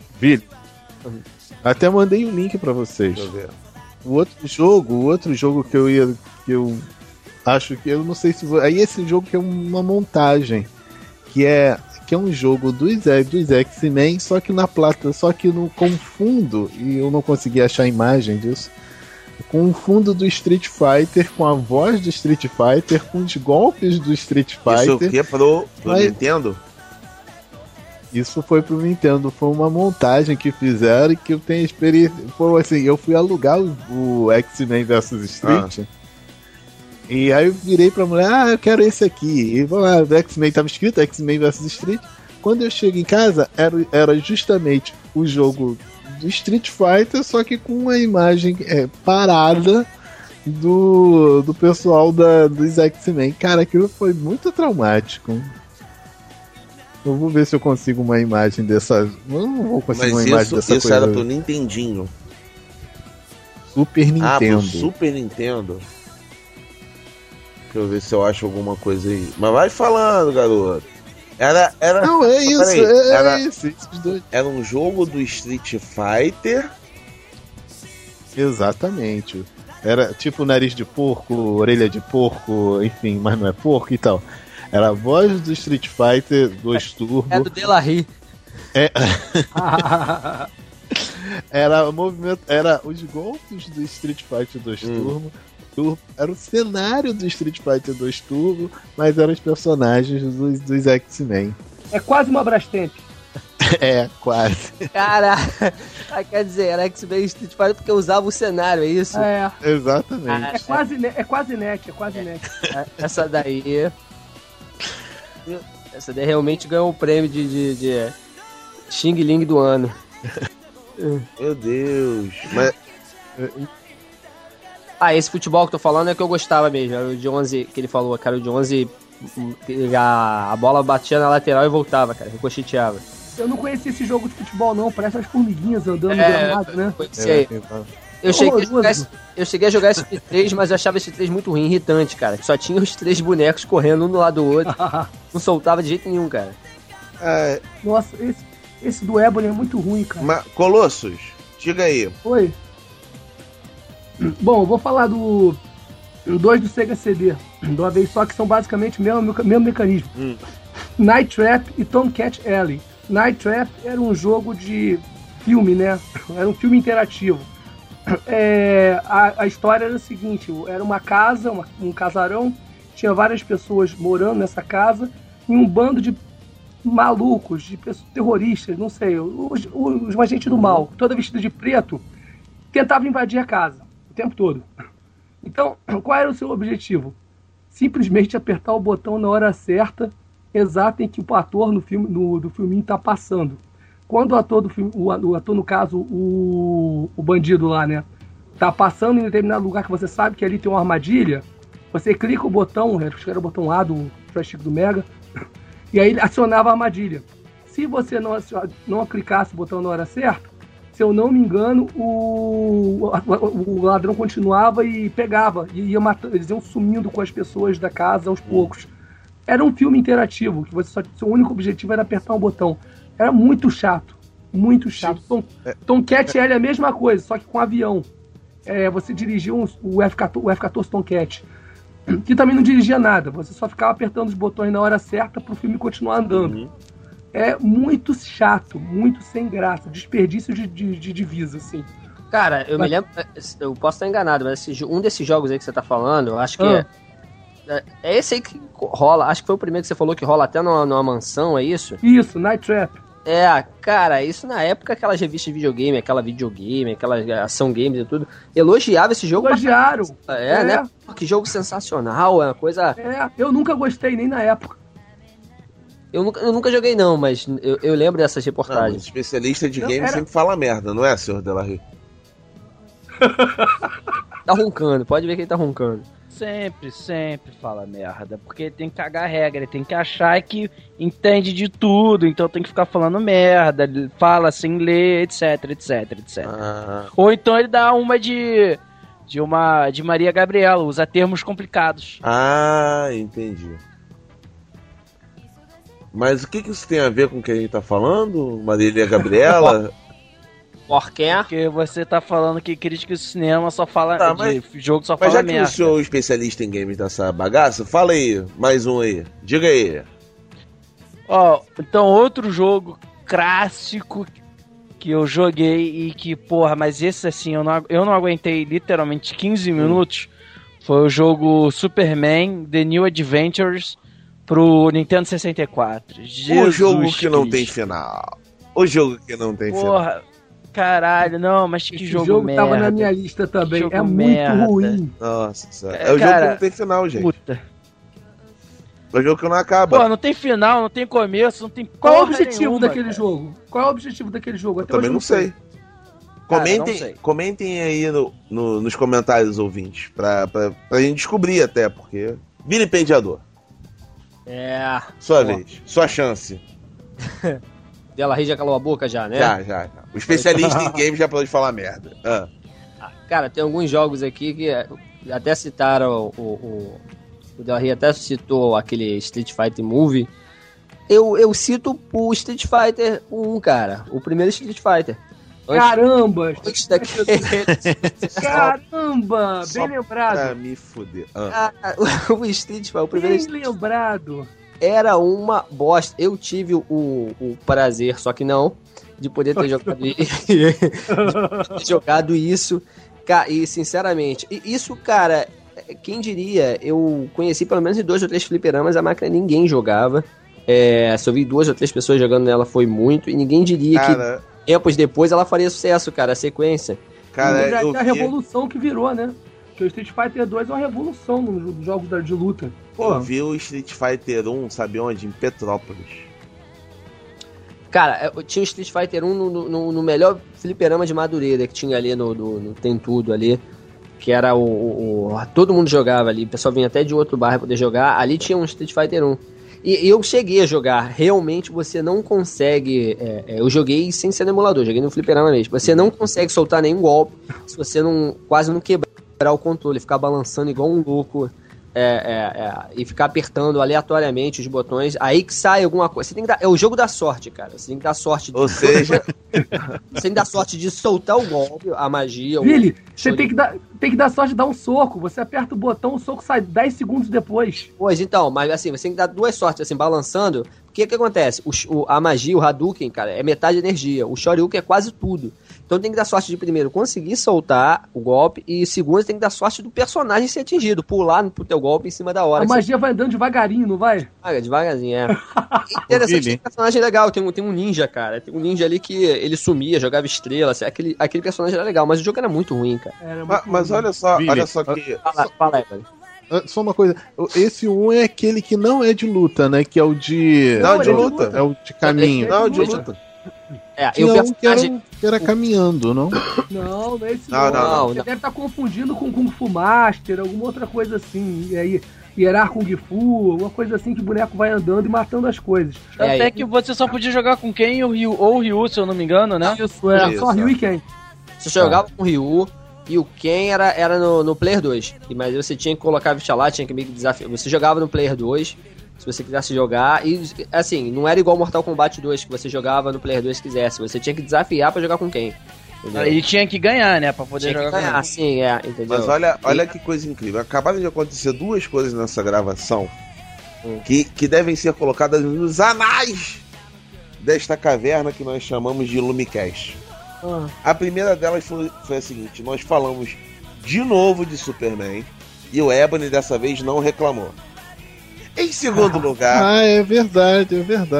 Até mandei um link pra vocês. Deixa eu ver. O outro jogo que eu acho que eu não sei se aí esse jogo que é uma montagem, que é um jogo dos X-Men, só que com fundo, e eu não consegui achar a imagem disso, com o fundo do Street Fighter, com a voz do Street Fighter, com os golpes do Street Fighter. Isso aqui é pro Nintendo? Isso foi pro Nintendo, foi uma montagem que fizeram e que eu tenho experiência. Foi assim, eu fui alugar o X-Men vs Street. E aí eu virei pra mulher, eu quero esse aqui. E vamos lá, o X-Men tava escrito X-Men vs Street. Quando eu chego em casa, era justamente o jogo do Street Fighter, só que com uma imagem parada do pessoal dos X-Men. Cara, aquilo foi muito traumático. Eu vou ver se eu consigo uma imagem dessa. Eu não vou conseguir uma imagem dessa isso coisa. Era pro Nintendinho. Super Nintendo. Pro Super Nintendo. Deixa eu ver se eu acho alguma coisa aí. Mas vai falando, garoto. Não, é isso. Peraí, esses dois. Era um jogo do Street Fighter. Exatamente. Era tipo nariz de porco, orelha de porco, enfim, mas não é porco e tal. Era a voz do Street Fighter 2 Turbo. É do Delarry. Era o movimento, era os golpes do Street Fighter 2 Turbo. Era o cenário do Street Fighter 2 Turbo, mas eram os personagens dos X-Men. É quase uma Brastemp. Quase. Caraca, quer dizer, era X-Men Street Fighter porque usava o cenário, é isso? Exatamente. É quase net. Essa daí realmente ganhou o prêmio de Xing Ling do ano. Meu Deus. Mas Esse futebol que eu tô falando é que eu gostava mesmo. Era o de 11 que ele falou, cara. O de 11, a bola batia na lateral e voltava, cara. Ricocheteava. Eu não conhecia esse jogo de futebol, não. Parece as formiguinhas andando no gramado, né? Eu cheguei a jogar esse 3, mas eu achava esse 3 muito ruim, irritante, cara. Só tinha os 3 bonecos correndo um do lado do outro. Não soltava de jeito nenhum, cara. Nossa, esse do Ebony é muito ruim, cara. Colossus, diga aí. Oi. Bom, eu vou falar do 2 do Sega CD, de uma vez só, que são basicamente o mesmo mecanismo. Night Trap e Tomcat Alley. Night Trap era um jogo de filme, né? Era um filme interativo. A história era o seguinte, era uma casa, um casarão, tinha várias pessoas morando nessa casa, e um bando de malucos, de pessoas, terroristas, não sei, os agentes do mal, toda vestida de preto, tentavam invadir a casa o tempo todo. Então, qual era o seu objetivo? Simplesmente apertar o botão na hora certa, exata em que o ator do filminho está passando. Quando o ator do filme, o ator, no caso, o bandido lá, né, tá passando em determinado lugar que você sabe que ali tem uma armadilha, você clica o botão, acho que era o botão A do joystick do Mega, e aí ele acionava a armadilha. Se você não clicasse o botão na hora certa, se eu não me engano, o ladrão continuava e pegava, e ia matando, eles iam sumindo com as pessoas da casa aos poucos. Era um filme interativo, que seu único objetivo era apertar um botão. Era muito chato, muito chato. Tomcat L é a mesma coisa, só que com avião. Você dirigiu o F-14 Tomcat, que também não dirigia nada, você só ficava apertando os botões na hora certa para o filme continuar andando. É muito chato, muito sem graça, desperdício de divisa, assim. Cara, eu me lembro, eu posso estar enganado, mas um desses jogos aí que você tá falando, eu acho que é esse aí que rola, acho que foi o primeiro que você falou que rola até numa mansão, é isso? Isso, Night Trap. Cara, isso na época, aquelas revistas de videogame, aquela ação games e tudo, elogiava esse jogo. Elogiaram. Né? Que jogo sensacional, é uma coisa... eu nunca gostei, nem na época. Eu nunca joguei não, mas eu lembro dessas reportagens. Especialista de games sempre fala merda, não é, senhor Delarue? Tá roncando, pode ver que ele tá roncando. Sempre fala merda, porque ele tem que cagar a regra, ele tem que achar que entende de tudo, então tem que ficar falando merda, ele fala sem ler, etc. Ou então ele dá uma de Maria Gabriela, usa termos complicados. Entendi. Mas o que isso tem a ver com o que a gente tá falando, Marília Gabriela? Porque você tá falando que crítica de cinema só fala jogo, só fala merda. Mas já que o senhor é especialista em games dessa bagaça, fala aí, mais um aí, diga aí. Então outro jogo clássico que eu joguei e que, porra, mas esse assim, eu não aguentei literalmente 15 minutos, foi o jogo Superman The New Adventures pro Nintendo 64. O jogo que não tem final. Porra, caralho, não, mas que jogo merda. Tava na minha lista também, é muito ruim. Nossa, é o jogo que não tem final, gente. Puta. É o jogo que não acaba. Pô, não tem final, não tem começo, não tem Qual é o objetivo daquele jogo? Qual é o objetivo daquele jogo? Eu também não sei. Comentem aí nos comentários, ouvintes, pra gente descobrir até, porque... Vilipendiador. Sua vez, sua chance. Delarue já calou a boca já, né? Já. O especialista em games já pode falar merda. Cara, tem alguns jogos aqui que até citaram o Delarue até citou aquele Street Fighter Movie. Eu cito o Street Fighter 1, cara. O primeiro Street Fighter. Caramba! Caramba! Bem lembrado. Pra me fuder. O Street Fighter, o primeiro Bem lembrado. Era uma bosta. Eu tive o prazer, só que não, de poder ter jogado isso. E sinceramente, isso, cara, quem diria, eu conheci pelo menos 2 ou 3 fliperamas, a máquina ninguém jogava. Só vi 2 ou 3 pessoas jogando nela, foi muito, e ninguém diria que tempos depois ela faria sucesso, cara, a sequência. Cara, a revolução que virou, né? Porque o Street Fighter 2 é uma revolução nos jogos de luta. Eu vi o Street Fighter 1, sabe onde? Em Petrópolis. Cara, eu tinha o Street Fighter 1 no melhor fliperama de Madureira que tinha ali no Tem Tudo ali, que era todo mundo jogava ali, o pessoal vinha até de outro bairro pra poder jogar, ali tinha um Street Fighter 1. E eu cheguei a jogar, realmente você não consegue, eu joguei sem ser no emulador, joguei no fliperama mesmo, você não consegue soltar nenhum golpe se você quase não quebrar o controle, ficar balançando igual um louco. E ficar apertando aleatoriamente os botões, aí que sai alguma coisa. Você tem que dar, é o jogo da sorte, cara. Você tem que dar sorte. Ou seja, você tem que dar sorte de soltar o golpe, a magia. Billy, você tem que dar sorte de dar um soco. Você aperta o botão, o soco sai 10 segundos depois. Pois então, mas assim, você tem que dar duas sortes, assim, balançando. Porque o que acontece? A magia, o Hadouken, cara, é metade energia. O Shoryuken é quase tudo. Então tem que dar sorte de primeiro conseguir soltar o golpe e segundo tem que dar sorte do personagem ser atingido, pular pro teu golpe em cima da hora. A magia vai andando devagarinho, não vai? Devagarzinho, Interessante, tem um personagem legal, tem um ninja, cara. Tem um ninja ali que ele sumia, jogava estrela, assim, aquele personagem era legal, mas o jogo era muito ruim, cara. Mas olha só que... Fala aí, velho. Só uma coisa, esse 1 é aquele que não é de luta, né? Que é o de... Não, de luta. É o de caminho. Não, de luta. Tinha um que era caminhando, não? Não, esse não. Você deve estar confundindo com Kung Fu Master, alguma outra coisa assim. E aí, Hierar Kung Fu, alguma coisa assim que o boneco vai andando e matando as coisas. Até que você só podia jogar com Ken ou o Ryu, se eu não me engano, né? Isso, só Ryu e Ken. Você jogava com o Ryu e o Ken era no Player 2. Mas você tinha que colocar a ficha lá, tinha que meio que desafiar. Você jogava no Player 2... se você quisesse jogar, e assim, não era igual Mortal Kombat 2, que você jogava no Player 2 se quisesse, você tinha que desafiar pra jogar com quem? Entendeu? E tinha que ganhar, né, pra poder jogar com ele. Sim, entendeu? Mas olha que coisa incrível, acabaram de acontecer duas coisas nessa gravação que devem ser colocadas nos anais desta caverna que nós chamamos de Lumicast. A primeira delas foi a seguinte: nós falamos de novo de Superman, e o Ebony dessa vez não reclamou. Em segundo lugar... é verdade.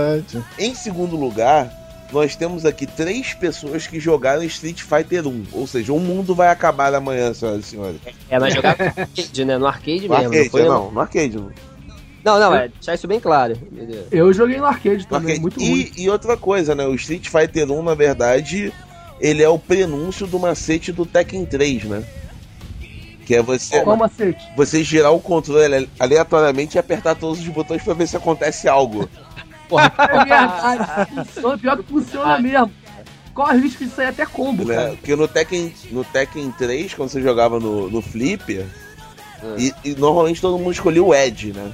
Em segundo lugar, nós temos aqui 3 pessoas que jogaram Street Fighter 1. Ou seja, o mundo vai acabar amanhã, senhoras e senhores. Mas jogar no arcade, né? No arcade mesmo. Arcade, no arcade. Não, deixar isso bem claro. Eu joguei no arcade também, muito ruim. E outra coisa, né? O Street Fighter 1, na verdade, ele é o prenúncio do macete do Tekken 3, né? Que é você girar o controle aleatoriamente e apertar todos os botões pra ver se acontece algo. Porra, é verdade. Funciona, pior que funciona mesmo. Corre o risco de sair até combo, cara. Porque no Tekken 3, quando você jogava no Flipper, e normalmente todo mundo escolhia o Edge, né?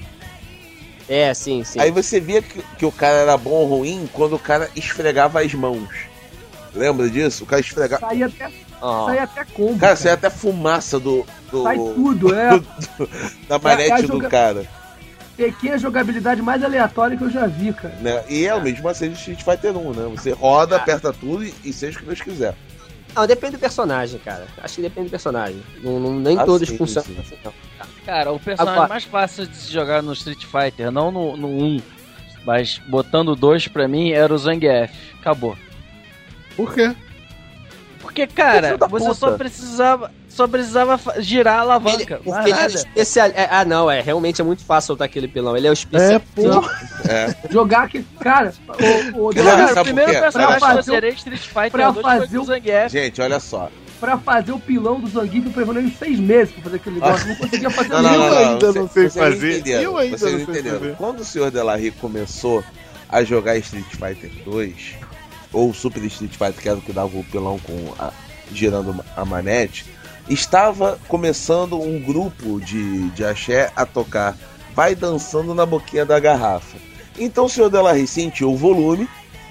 Sim. Aí você via que o cara era bom ou ruim quando o cara esfregava as mãos. Lembra disso? O cara esfregava... Sai até combo. Cara, sai até fumaça sai tudo, da manete do cara. Tekken é a jogabilidade mais aleatória que eu já vi, cara. Né? E é o mesmo assim de Street Fighter 1, né? Você roda, aperta tudo e seja o que Deus quiser. Não, depende do personagem, cara. Acho que depende do personagem. Nem todos funcionam assim, não. Cara, o personagem mais fácil de se jogar no Street Fighter, não no 1, mas botando 2 pra mim, era o Zangief. Acabou. Por quê? Porque, cara, você só precisava girar a alavanca. Porque ele é especial. Realmente é muito fácil soltar aquele pilão. Ele é o especial. Jogar aqui. Cara, o primeiro personagem que eu zerei Street Fighter 2 foi o Zangief. Gente, olha só. Pra fazer o pilão do Zangief, eu preparei 6 meses pra fazer aquele negócio. Não conseguia fazer nada. Eu ainda não sei fazer. Vocês não entenderam. Quando o Sr. Delarry começou a jogar Street Fighter 2, ou Super Street Fighter, que era o que dava o pilão girando a manete, estava começando um grupo de axé a tocar Vai Dançando na Boquinha da Garrafa. Então o Sr. Delarry sentiu o volume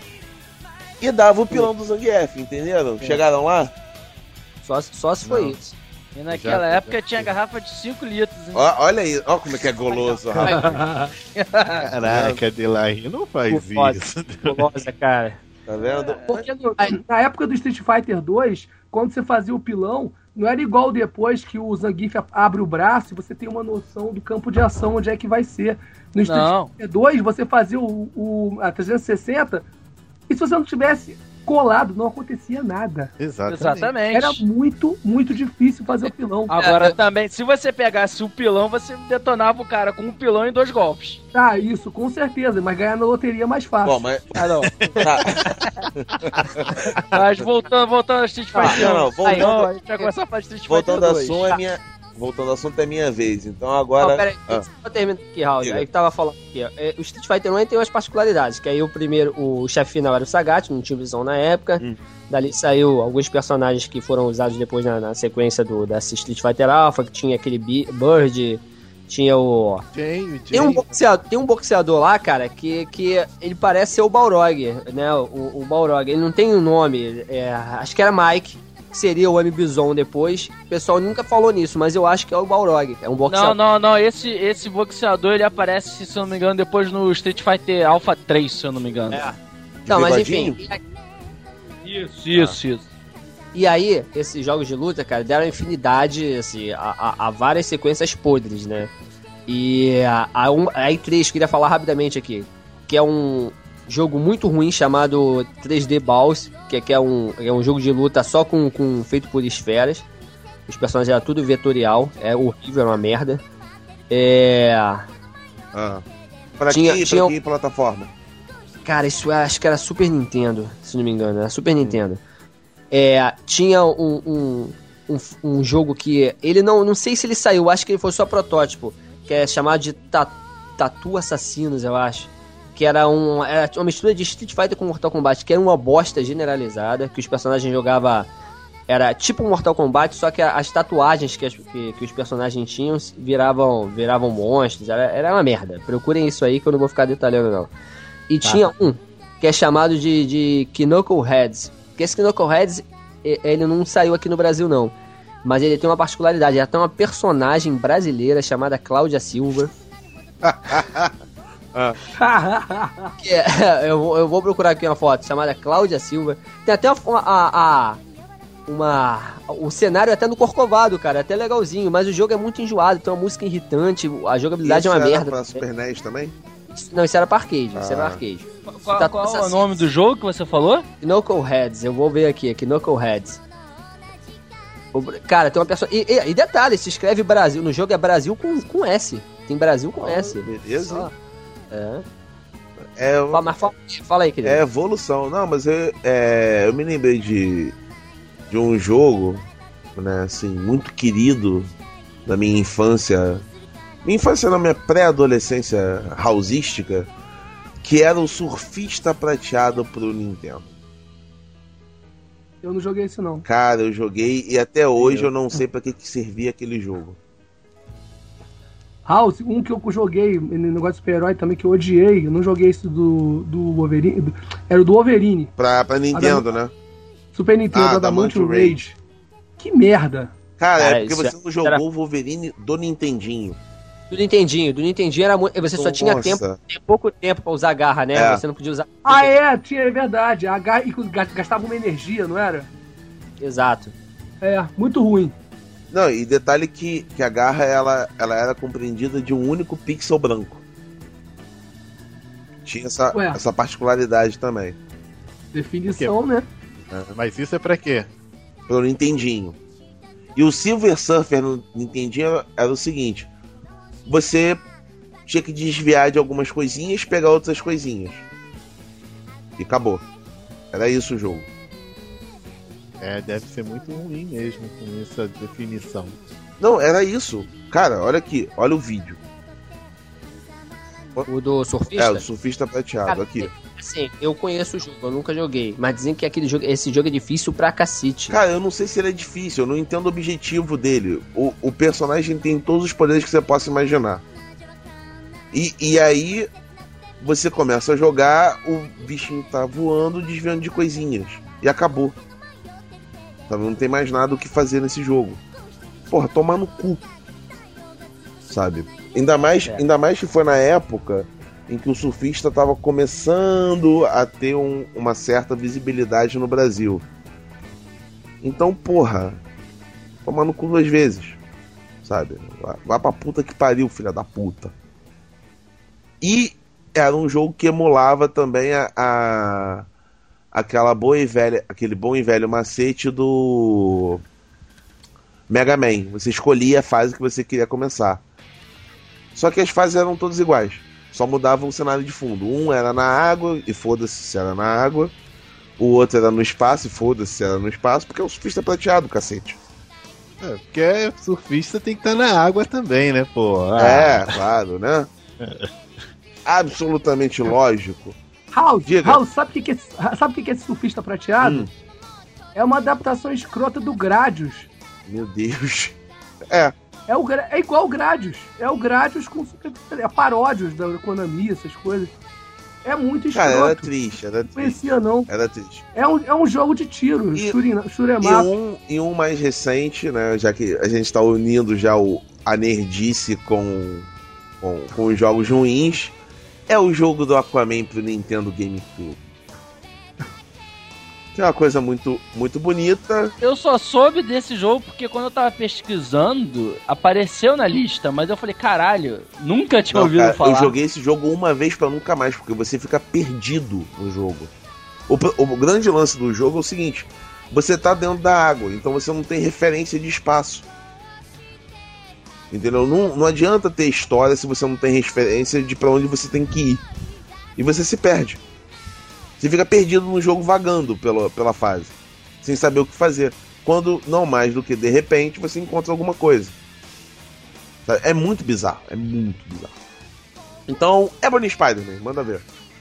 e dava o pilão do Zangief, entenderam? Chegaram lá? Só se foi isso. E naquela época tinha garrafa de 5 litros. Olha aí, olha como é que é goloso, rapaz. Caraca, Delarry, não faz isso. Golosa, cara. Tá vendo? Porque na época do Street Fighter 2, quando você fazia o pilão, não era igual depois que o Zangief abre o braço e você tem uma noção do campo de ação, onde é que vai ser. No Street Fighter 2, você fazia a 360, e se você não tivesse colado, não acontecia nada. Exatamente. Era muito, muito difícil fazer o pilão. Agora também, se você pegasse o pilão, você detonava o cara com um pilão em 2 golpes. Tá, isso, com certeza, mas ganhar na loteria é mais fácil. Bom, mas... não. Tá. Mas voltando ao Street Fighter. Voltando... a gente vai começar a falar de Street Fighter 2. Voltando ao assunto, é minha vez. Então agora... Peraí, só termino aqui, Raul. Aí que tava falando aqui, ó. O Street Fighter 1 tem umas particularidades, que aí o chefe final era o Sagat, não tinha visão na época. Dali saiu alguns personagens que foram usados depois na sequência da Street Fighter Alpha, que tinha aquele Bird, tinha o... Tem um boxeador lá, cara, que ele parece ser o Balrog, né? O Balrog, ele não tem um nome, acho que era Mike, que seria o M-Bison depois. O pessoal nunca falou nisso, mas eu acho que é o Balrog, é um boxeador. Não, esse boxeador, ele aparece, se eu não me engano, depois no Street Fighter Alpha 3, se eu não me engano. Então, mas enfim... Isso. E aí, esses jogos de luta, cara, deram infinidade, assim, a várias sequências podres, né? E aí 3, queria falar rapidamente aqui, que é um jogo muito ruim chamado 3D Balls, que é um jogo de luta só feito por esferas. Os personagens eram tudo vetorial, é horrível, é uma merda. Pra que plataforma? Cara, isso acho que era Super Nintendo, se não me engano, era Super Nintendo. Tinha um jogo que ele não sei se ele saiu, acho que ele foi só protótipo, que é chamado de Tatu Assassinos, eu acho. Que era uma mistura de Street Fighter com Mortal Kombat, que era uma bosta generalizada, que os personagens jogavam... Era tipo um Mortal Kombat, só que as tatuagens que os personagens tinham viravam monstros, era uma merda. Procurem isso aí que eu não vou ficar detalhando, não. E tinha um que é chamado de Knuckleheads, que esse Knuckleheads, ele não saiu aqui no Brasil, não. Mas ele tem uma particularidade, ela tem uma personagem brasileira chamada Cláudia Silva. Eu vou procurar aqui uma foto chamada Cláudia Silva. Tem até o cenário até no Corcovado, cara, até legalzinho, mas o jogo é muito enjoado, tem uma música irritante, a jogabilidade é uma merda. Pra Super NES também? Não, isso era pra arcade, Qual é o nome do jogo que você falou? Knuckleheads, eu vou ver aqui, Knuckleheads. Cara, tem uma pessoa... E detalhe, se escreve Brasil, no jogo é Brasil com S, tem Brasil com S. Beleza. Mas fala aí, querido. É evolução. Não, mas eu me lembrei de um jogo, né, assim, muito querido da minha infância. Minha infância não, minha pré-adolescência housística, que era o Surfista Prateado pro Nintendo. Eu não joguei isso, não. Cara, eu joguei e até hoje eu não sei pra que servia aquele jogo. House, um que eu joguei no negócio de super-herói também, que eu odiei, eu não joguei isso do Wolverine, era o do Wolverine. Pra Nintendo, né? Super Nintendo, Adamantine Rage. Que merda. Cara, porque você não jogou o Wolverine do Nintendinho. Do Nintendinho era muito... Você só tinha pouco tempo pra usar a garra, né? Você não podia usar... É verdade. A garra gastava uma energia, não era? Exato. Muito ruim. Não, e detalhe que a garra, ela era compreendida de um único pixel branco. Tinha essa particularidade também. Definição, né? Mas isso é pra quê? Pro Nintendinho. E o Silver Surfer no Nintendinho era o seguinte: você tinha que desviar de algumas coisinhas e pegar outras coisinhas. E acabou. Era isso o jogo. Deve ser muito ruim mesmo com essa definição. Não, era isso. Cara, olha aqui, olha o vídeo. O do surfista? O surfista prateado, cara, aqui. Assim, eu conheço o jogo, eu nunca joguei. Mas dizem que esse jogo é difícil pra cacete. Cara, eu não sei se ele é difícil, eu não entendo o objetivo dele. O personagem tem todos os poderes que você possa imaginar. E aí, você começa a jogar, o bichinho tá voando, desviando de coisinhas. E acabou. Sabe, não tem mais nada o que fazer nesse jogo. Porra, tomar no cu. Sabe? Ainda mais que foi na época em que o surfista tava começando a ter uma certa visibilidade no Brasil. Então, porra, tomar no cu 2 vezes. Sabe? Vai pra puta que pariu, filha da puta. E era um jogo que emulava também a aquele bom e velho macete do Mega Man. Você escolhia a fase que você queria começar. Só que as fases eram todas iguais. Só mudava o cenário de fundo. Um era na água, e foda-se se era na água. O outro era no espaço, e foda-se se era no espaço, porque é o surfista prateado, cacete. Porque surfista tem que estar na água também, né, pô? Claro, né? Absolutamente lógico. House, sabe o que é esse surfista prateado? É uma adaptação escrota do Gradius. Meu Deus. É igual o Gradius. É o Gradius com paródios da Konami, essas coisas. É muito escroto. Cara, era triste. Não conhecia, não. Era triste. É um jogo de tiro, Shuremap. E um mais recente, né? Já que a gente tá unindo já a nerdice com os jogos ruins, é o jogo do Aquaman pro Nintendo GameCube. Que é uma coisa muito, muito bonita. Eu só soube desse jogo porque quando eu tava pesquisando, apareceu na lista, mas eu falei, caralho, nunca tinha ouvido falar. Eu joguei esse jogo uma vez pra nunca mais, porque você fica perdido no jogo. O grande lance do jogo é o seguinte: você tá dentro da água, então você não tem referência de espaço. Entendeu? Não adianta ter história se você não tem referência de pra onde você tem que ir. E você se perde. Você fica perdido no jogo, vagando pela fase, sem saber o que fazer. Quando, não mais do que de repente, você encontra alguma coisa. É muito bizarro. Então, Ebony Spider-Man, manda ver.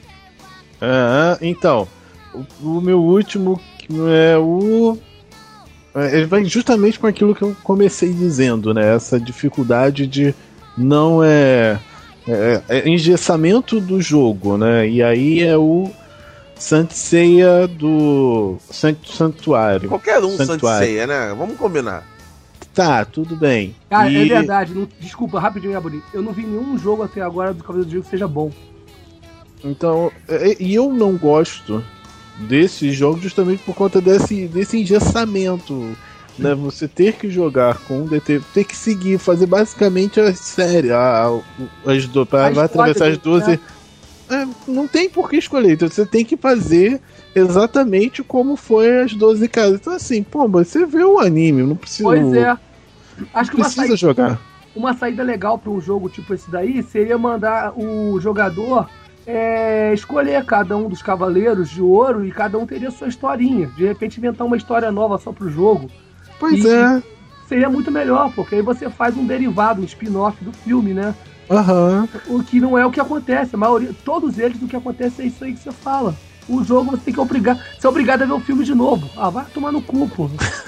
Então, o meu último é o... Ele vai justamente com aquilo que eu comecei dizendo, né? Essa dificuldade de não é engessamento do jogo, né? E aí é o Saint Seiya do Santuário. Qualquer um Saint Seiya, né? Vamos combinar. Tá, tudo bem. Cara, é verdade. Desculpa, rapidinho, Ebony. Eu não vi nenhum jogo até agora do Cavaleiro do Zodíaco que seja bom. Então, e eu não gosto desse jogo justamente por conta desse engessamento, né? Você ter que jogar com um DT, ter que seguir, fazer basicamente a série, vai atravessar as 12. Não tem por que escolher, então você tem que fazer exatamente como foi as 12 casas. Então assim, você vê o anime, não precisa. Pois é. Acho que precisa jogar. Uma saída legal para um jogo tipo esse daí seria mandar o jogador escolher cada um dos cavaleiros de ouro e cada um teria sua historinha. De repente inventar uma história nova só pro jogo. Pois é. Seria muito melhor, porque aí você faz um derivado, um spin-off do filme, né? Uhum. O que não é o que acontece. A maioria, todos eles, o que acontece é isso aí que você fala. O jogo você tem que ser obrigado a ver o filme de novo. Vai tomar no cu, pô.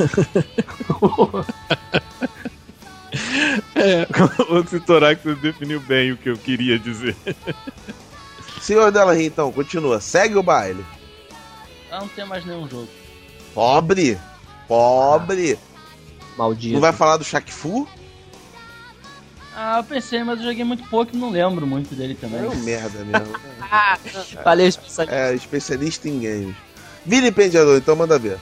O Citorax definiu bem o que eu queria dizer. Senhor Delahy, então, continua. Segue o baile. Não tem mais nenhum jogo. Pobre. Maldito. Não vai falar do Shaq Fu? Eu pensei, mas eu joguei muito pouco e não lembro muito dele também. É um merda mesmo. Falei especialista em games. Vilipendiador, então manda ver.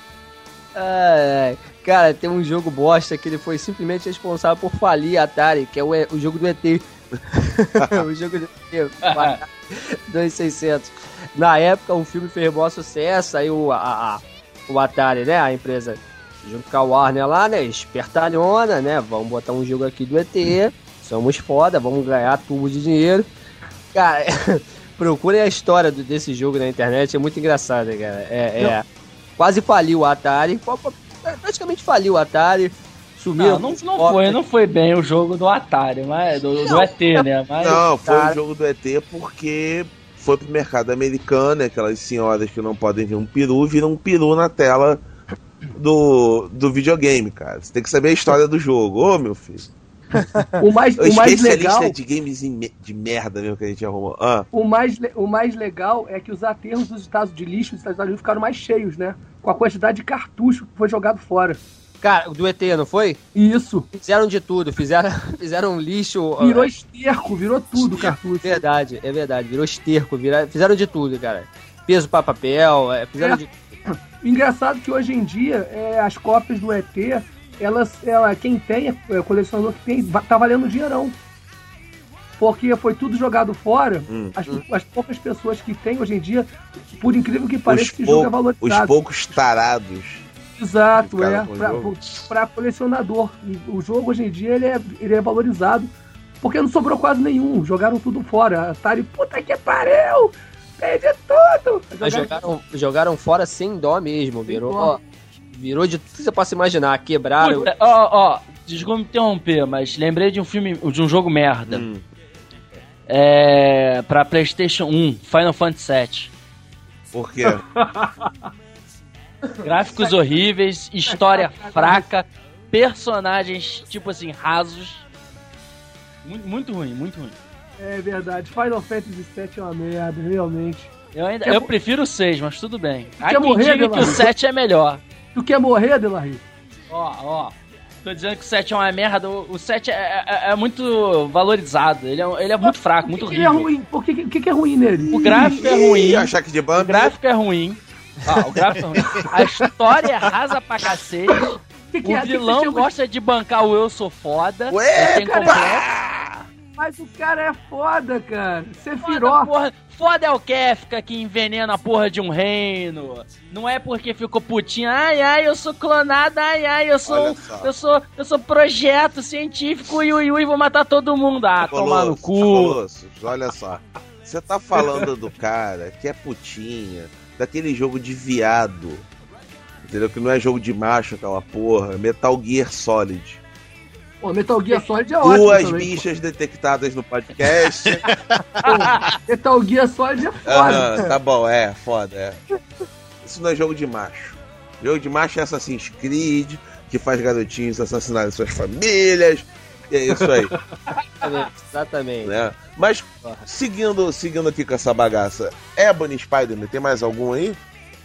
Cara, tem um jogo bosta que ele foi simplesmente responsável por falir a Atari, que é o jogo do ET. O jogo do ET. 2600. Na época o filme fez bom sucesso, aí o Atari, né, a empresa, junto com a Warner lá, né, espertalhona, né, vamos botar um jogo aqui do ET, somos foda, vamos ganhar tubo de dinheiro. Cara, procurem a história desse jogo na internet, é muito engraçado, cara. Quase faliu o Atari, praticamente faliu o Atari. Sumiu. Não foi bem o jogo do Atari, mas do ET, né? Mas, não, foi o jogo do ET porque foi pro mercado americano, aquelas senhoras que não podem ver um peru, viram um peru na tela do videogame, cara. Você tem que saber a história do jogo. Ô, meu filho. O mais legal de games de merda mesmo que a gente arrumou. O mais legal é que os aterros dos Estados de lixo dos Estados Unidos ficaram mais cheios, né? Com a quantidade de cartucho que foi jogado fora. Cara, do ET, não foi? Isso. Fizeram de tudo, fizeram lixo. Virou esterco, virou tudo cartucho. É verdade, virou esterco, fizeram de tudo, cara. Peso pra papel, fizeram de tudo. Engraçado que hoje em dia, as cópias do ET, quem tem, colecionador que tem, tá valendo dinheirão. Porque foi tudo jogado fora. As poucas pessoas que tem hoje em dia, por incrível que pareça, esse jogo é valorizado. Os poucos tarados. Exato, pra colecionador. E o jogo hoje em dia ele é valorizado. Porque não sobrou quase nenhum. Jogaram tudo fora. Atari, puta que pariu! Perdi tudo! Jogaram fora sem dó mesmo. Virou de tudo que você possa imaginar. Quebraram. Desculpa me interromper, mas lembrei de um jogo merda. Pra PlayStation 1, Final Fantasy VII. Por quê? Gráficos horríveis, história fraca, personagens, tipo assim, rasos. Muito ruim, muito ruim. É verdade, Final Fantasy VII é uma merda, realmente. Eu prefiro o 6, mas tudo bem. Há quem diga que o 7 é melhor. Tu quer morrer, Delarry? Tô dizendo que o 7 é uma merda. O 7 é muito valorizado. Ele é muito fraco, muito horrível. É ruim? O que é ruim nele? O gráfico é ruim. O gráfico é ruim. O gráfico é ruim. A história é rasa pra cacete. O vilão gosta de bancar o eu sou foda. Ué, mas o cara é foda, cara. Sephiroth. Foda é o Kefka que envenena a porra de um reino. Não é porque ficou putinho. Ai, eu sou clonado. Ai, eu sou projeto científico e vou matar todo mundo. Tomar no cu. Colossus, olha só. Você tá falando do cara que é putinha, daquele jogo de viado. Entendeu? Que não é jogo de macho, aquela porra. Metal Gear Solid. Pô, Metal Gear Solid é ótimo. Duas bichas detectadas no podcast. Metal Gear Solid é foda. Tá bom, foda. Isso não é jogo de macho. Jogo de macho é Assassin's Creed, que faz garotinhos assassinarem suas famílias. E é isso aí. Exatamente. Né? Mas, seguindo aqui com essa bagaça, Ebony Spider-Man, tem mais algum aí?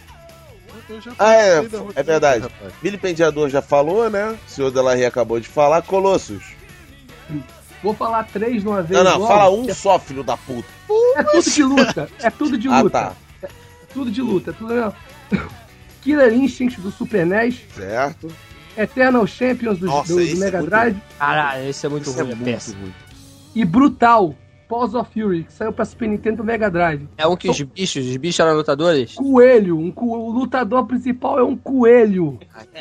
É verdade. Vilipendiador já falou, né? O senhor Delarry acabou de falar. Colossus. Vou falar 3 de uma vez. Não, fala um só, filho da puta. É tudo de luta. É tudo de luta. Tá. É tudo de luta. Killer Instinct do Super NES. Certo. Eternal Champions do Mega Drive. Caralho, esse é muito ruim. Ruim. E Brutal. Paws of Fury, que saiu pra Super Nintendo do Mega Drive. É um que os bichos eram lutadores? Coelho. O lutador principal é um coelho.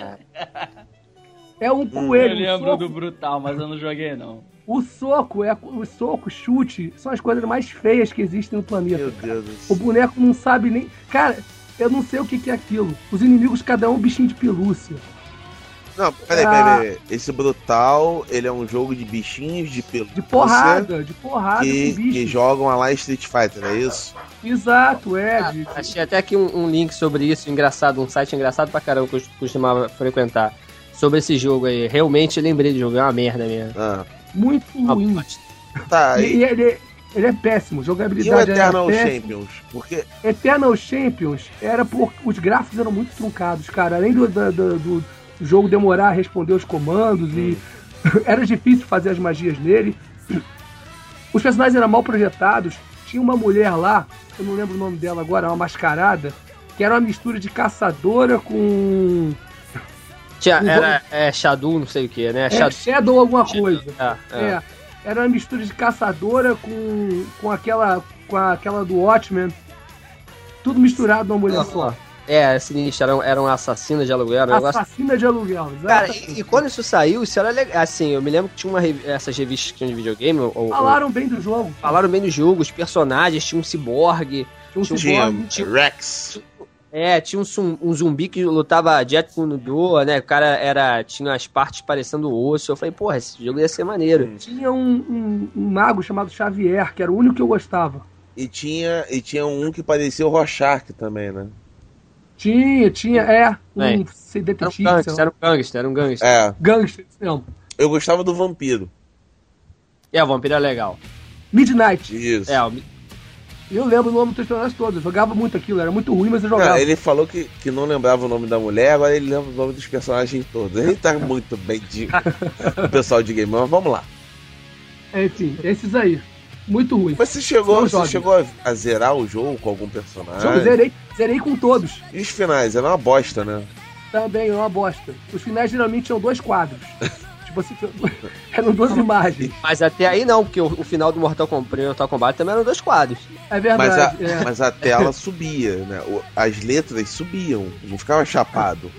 É um coelho. Eu lembro do Brutal, mas eu não joguei, não. O soco, o chute, são as coisas mais feias que existem no planeta. Meu Deus do céu. O boneco não sabe nem... Cara, eu não sei o que é aquilo. Os inimigos, cada um bichinho de pelúcia. Não, peraí. Esse Brutal, ele é um jogo de bichinhos de pelúcia. De porrada que jogam lá Street Fighter, é isso? Exato, Achei até aqui um link sobre isso, engraçado, um site engraçado pra caramba que eu costumava frequentar. Sobre esse jogo aí. Realmente lembrei de jogar, é uma merda mesmo. Muito ruim. Tá, e ele é péssimo, jogabilidade. E o Eternal Champions? Porque Eternal Champions os gráficos eram muito truncados, cara. Além do jogo demorar a responder os comandos e era difícil fazer as magias nele. Os personagens eram mal projetados. Tinha uma mulher lá, eu não lembro o nome dela agora, uma mascarada, que era uma mistura de caçadora com... Era Shadow, não sei o que, né? Shadow alguma coisa. Era uma mistura de caçadora com aquela do Watchmen. Tudo misturado numa mulher só. Sinistro, eram assassinas de aluguel. Assassina de aluguel, exatamente. Cara, e quando isso saiu, isso era legal. Assim, eu me lembro que tinha essas revistas que tinham de videogame. Falaram bem do jogo. Falaram bem do jogo, os personagens, tinha um ciborgue. Tinha Rex. Tinha um zumbi que lutava direto com o Nudô, né? O cara tinha as partes parecendo osso. Eu falei, porra, esse jogo ia ser maneiro. Tinha um mago chamado Xavier, que era o único que eu gostava. E tinha um que parecia o Rorschach também, né? Tinha, um detetive. Era um gangster. Gangster, não. Eu gostava do vampiro. O vampiro é legal. Midnight. Isso. Eu lembro o nome dos personagens todos. Eu jogava muito aquilo, era muito ruim, mas eu jogava. Ele falou que não lembrava o nome da mulher, agora ele lembra o nome dos personagens todos. Ele tá muito bem do pessoal de Game, mas vamos lá. Enfim, esses aí. Muito ruim. Mas você chegou a zerar o jogo com algum personagem? Zerei com todos. E os finais? Era uma bosta, né? Também, era uma bosta. Os finais geralmente tinham 2 quadros. Tipo Eram 2 imagens. Mas até aí não, porque o final do Mortal Kombat também eram 2 quadros. É verdade. Mas a tela subia, né? As letras subiam, não ficava chapado.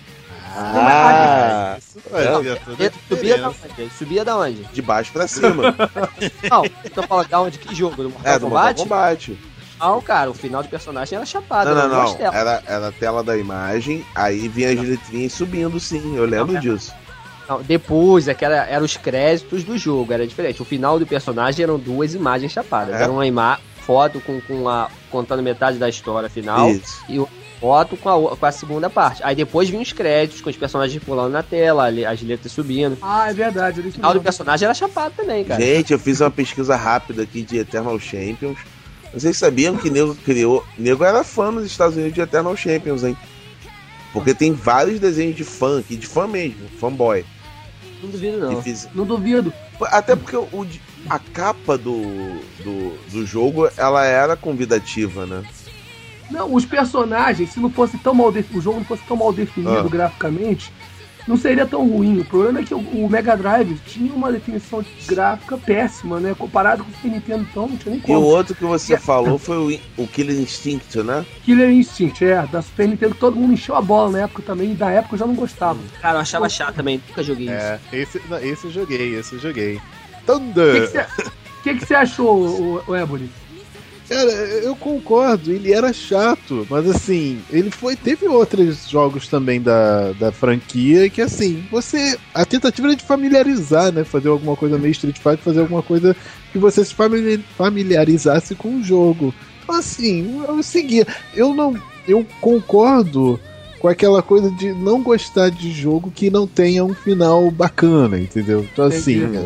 Isso fazia toda a diferença. Subia da onde? De baixo pra cima. Não, então fala da onde? Que jogo? Do Mortal do Kombat? Mortal Kombat. Não, cara, o final do personagem era chapado. Não. Era a tela da imagem, aí vinha as letrinhas subindo, sim. Eu lembro disso. Não, depois, eram os créditos do jogo, era diferente. O final do personagem eram 2 imagens chapadas. Era uma foto contando metade da história final. Isso. E foto com a segunda parte. Aí depois vinha os créditos, com os personagens pulando na tela, as letras subindo. É verdade. O final do personagem era chapado também, cara. Gente, eu fiz uma pesquisa rápida aqui de Eternal Champions. Vocês sabiam que Nego era fã nos Estados Unidos de Eternal Champions, hein? Porque tem vários desenhos de fã aqui, de fã mesmo, fanboy. Não duvido, não. Não duvido. Até porque a capa do jogo, ela era convidativa, né? Não, os personagens, se não fosse tão mal o jogo não fosse tão mal definido graficamente, não seria tão ruim. O problema é que o Mega Drive tinha uma definição gráfica péssima, né? Comparado com o Super Nintendo, então não tinha nem como. E o outro que você falou foi o Killer Instinct, né? Killer Instinct, da Super Nintendo, todo mundo encheu a bola na época também, e da época eu já não gostava. Cara, eu achava chato também, nunca joguei isso. Esse eu joguei. Thunder! O que você achou, o Ebony? Cara, eu concordo, ele era chato, mas assim, teve outros jogos também da franquia que assim, a tentativa era de familiarizar, né, fazer alguma coisa meio Street Fighter, fazer alguma coisa que você se familiarizasse com o jogo. Então assim, eu seguia, eu concordo com aquela coisa de não gostar de jogo que não tenha um final bacana, entendeu? Então assim...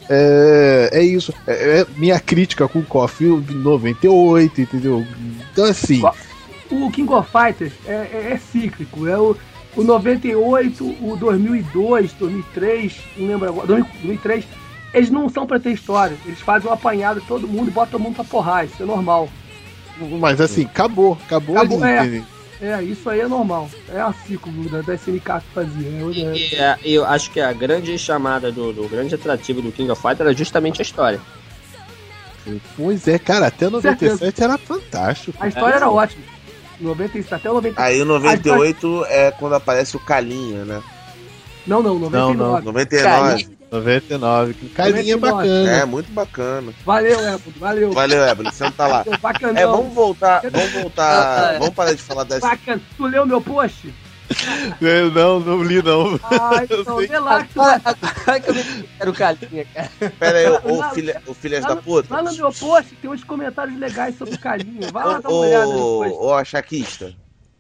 É isso. Minha crítica com o KOF 98, entendeu? Então, assim. O King of Fighters é cíclico. É o 98, o 2002, 2003, não lembro agora, 2003. Eles não são pra ter história. Eles fazem um apanhado de todo mundo e botam todo mundo pra porrar. Isso é normal. Mas, assim, acabou ali, isso aí é normal. É a ciclo da SNK que fazia. Eu acho que a grande chamada do grande atrativo do King of Fighters era justamente a história. Pois é, cara, até 97 era fantástico. A história era ótima. 97, até o 98. Aí o 98 é quando aparece o Calinha, né? Não, 99. 99, que carinha bacana. Muito bacana. Valeu, Ebony, Valeu, Ebony, senta lá. Bacanão. Vamos voltar. Vamos parar de falar dessa. Bacana. Tu leu meu post? Não li, não. Então, vê lá que tu... Agora que eu quero o Calinha, cara. Pera aí, o filho da puta. Lá no meu post tem uns comentários legais sobre o Calinha. Vai lá dar uma olhada depois. Ô, achaquista.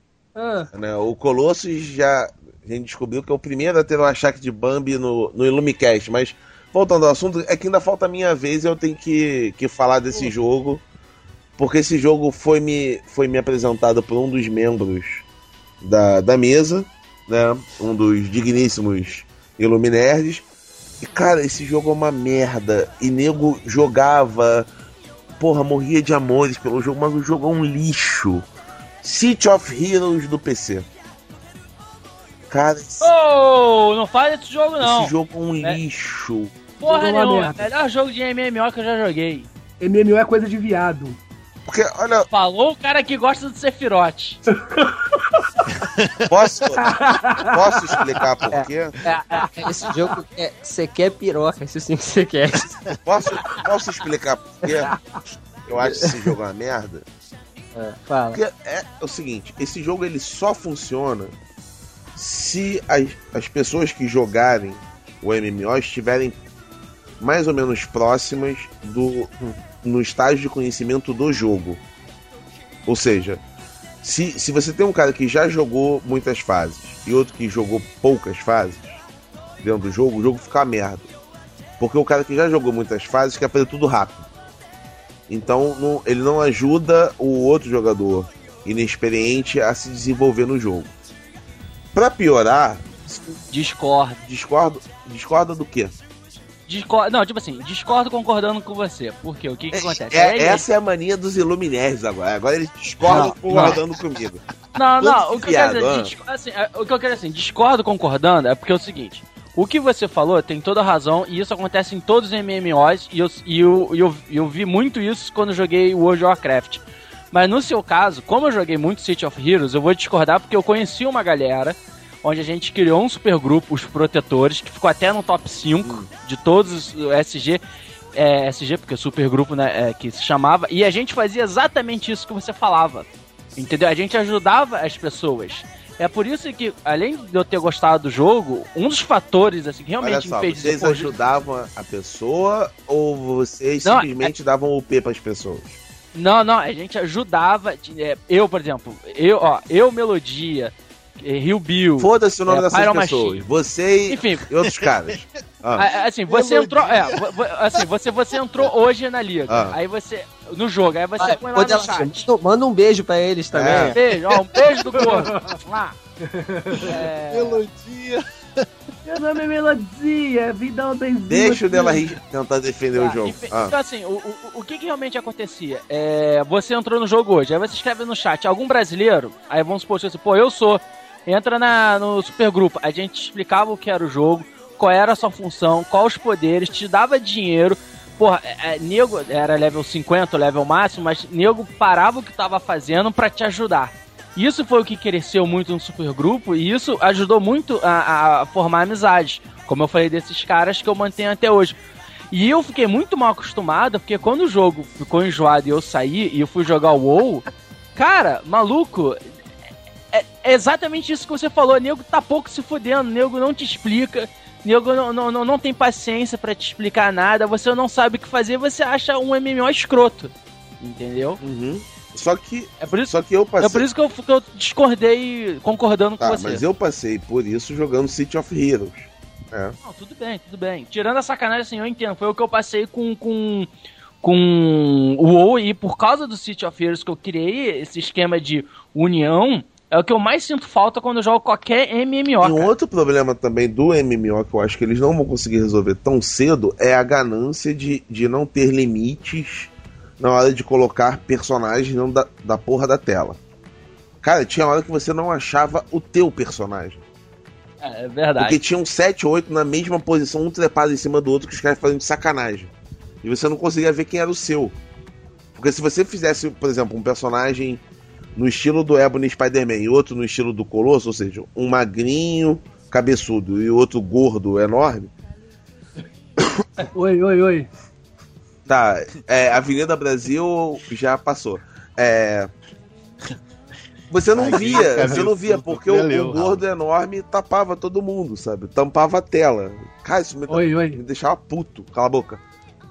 O Colossus a gente descobriu que é o primeiro a ter um achaque de Bambi no Illumicast, mas voltando ao assunto, é que ainda falta a minha vez e eu tenho que falar desse jogo, porque esse jogo foi me apresentado por um dos membros da mesa, né, um dos digníssimos Illuminerds, e cara, esse jogo é uma merda, e nego jogava, morria de amores pelo jogo, mas o jogo é um lixo. City of Heroes do PC. Cara, não faz esse jogo não. Esse jogo é um lixo. Porra nenhuma, melhor jogo de MMO que eu já joguei. MMO é coisa de viado. Porque, olha... Falou o cara que gosta do Sephiroth. Posso explicar por quê? Esse jogo você quer piroca, isso sim que você quer. Posso explicar por quê? Eu acho que esse jogo é uma merda. Fala. Porque é o seguinte, esse jogo ele só funciona se as pessoas que jogarem o MMO estiverem mais ou menos próximas no estágio de conhecimento do jogo. Ou seja, se você tem um cara que já jogou muitas fases e outro que jogou poucas fases dentro do jogo, o jogo fica uma merda. Porque o cara que já jogou muitas fases quer fazer tudo rápido. Então ele não ajuda o outro jogador inexperiente a se desenvolver no jogo. Pra piorar... Discorda do quê? Não, tipo assim, discordo concordando com você. Por quê? O que acontece? Essa é a mania dos Illuminaires agora. Agora eles discordam concordando comigo. Não, o que eu quero dizer, discordo concordando é porque é o seguinte, o que você falou tem toda a razão, e isso acontece em todos os MMOs, e eu vi muito isso quando eu joguei World of Warcraft. Mas no seu caso, como eu joguei muito City of Heroes, eu vou discordar porque eu conheci uma galera onde a gente criou um supergrupo, os Protetores, que ficou até no top 5 de todos os SG, porque é supergrupo, né, que se chamava, e a gente fazia exatamente isso que você falava, entendeu? A gente ajudava as pessoas. É por isso que, além de eu ter gostado do jogo, um dos fatores assim, que realmente me fez... Vocês ajudavam a pessoa ou vocês simplesmente davam o P para as pessoas? Não, a gente ajudava. Eu, por exemplo, eu Melodia, Rio Bill. Foda-se o nome dessas pessoas. Você e outros caras. Assim, você entrou. Você entrou hoje na liga. Aí você. No jogo, aí você põe lá no chat. Manda um beijo pra eles também. Um beijo do gordo. Melodia. Meu nome é Melodia, vim dar uma benzinha. Deixa o Dela tentar defender o jogo. Então, assim, o que realmente acontecia? Você entrou no jogo hoje, aí você escreve no chat, algum brasileiro, aí vamos supor assim, pô, eu sou. Entra no supergrupo, a gente explicava o que era o jogo, qual era a sua função, quais os poderes, te dava dinheiro. Porra, nego era level 50, level máximo, mas nego parava o que tava fazendo pra te ajudar. Isso foi o que cresceu muito no supergrupo e isso ajudou muito a formar amizades, como eu falei desses caras que eu mantenho até hoje. E eu fiquei muito mal acostumado, porque quando o jogo ficou enjoado e eu saí e eu fui jogar o WoW, cara, maluco, é exatamente isso que você falou, nego tá pouco se fudendo, nego não te explica, nego não tem paciência pra te explicar nada, você não sabe o que fazer, você acha um MMO escroto, entendeu? Só que eu passei... É por isso que eu discordei concordando com você. Mas eu passei por isso jogando City of Heroes. Não, tudo bem. Tirando a sacanagem, assim, eu entendo. Foi o que eu passei com o WoW, e por causa do City of Heroes que eu criei esse esquema de união, é o que eu mais sinto falta quando eu jogo qualquer MMO. E um outro problema também do MMO que eu acho que eles não vão conseguir resolver tão cedo é a ganância de não ter limites na hora de colocar personagens dentro da porra da tela. Cara, tinha hora que você não achava o teu personagem. É verdade. Porque tinham 7 ou 8 na mesma posição, um trepado em cima do outro, que os caras fazendo de sacanagem. E você não conseguia ver quem era o seu. Porque se você fizesse, por exemplo, um personagem no estilo do Ebony Spider-Man e outro no estilo do Colosso, ou seja, um magrinho, cabeçudo e outro gordo, enorme... Oi. Tá, Avenida Brasil já passou. Você não via, porque o gordo enorme tapava todo mundo, sabe? Tampava a tela. Cara, isso me deixava puto. Cala a boca.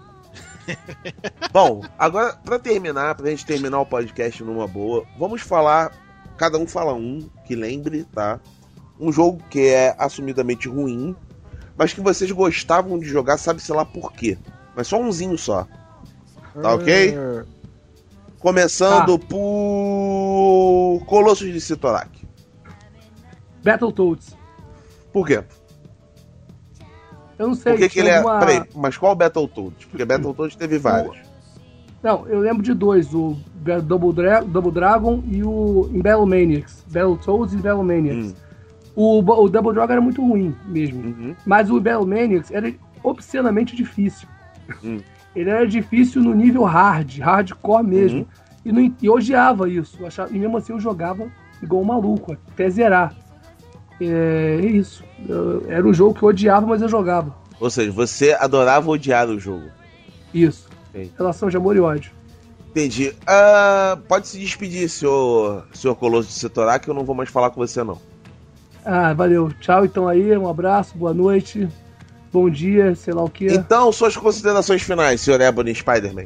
Bom, agora, pra gente terminar o podcast numa boa, vamos falar, cada um fala um, que lembre, tá? Um jogo que é assumidamente ruim, mas que vocês gostavam de jogar, sabe-se lá por quê. Mas só umzinho só. Tá ok? Começando por Colossus de Sitorak. Battletoads. Por quê? Eu não sei. Por que ele Peraí, mas qual Battletoads? Porque Battletoads teve vários. Não, eu lembro de dois. O Double Dragon e o Battle Maniacs. Battletoads e Battle Maniacs. O Double Dragon era muito ruim mesmo. Mas o Battle Maniacs era obscenamente difícil. Ele era difícil no nível hardcore mesmo. E eu odiava isso. E mesmo assim eu jogava igual um maluco, até zerar. É isso. Era um jogo que eu odiava, mas eu jogava. Ou seja, você adorava odiar o jogo. Isso. Relação de amor e ódio. Entendi. Pode se despedir, senhor Colosso de Sitorak, que eu não vou mais falar com você, não. Valeu. Tchau, então aí. Um abraço, boa noite. Bom dia, sei lá o que. Então, suas considerações finais, senhor Ebony Spider-Man.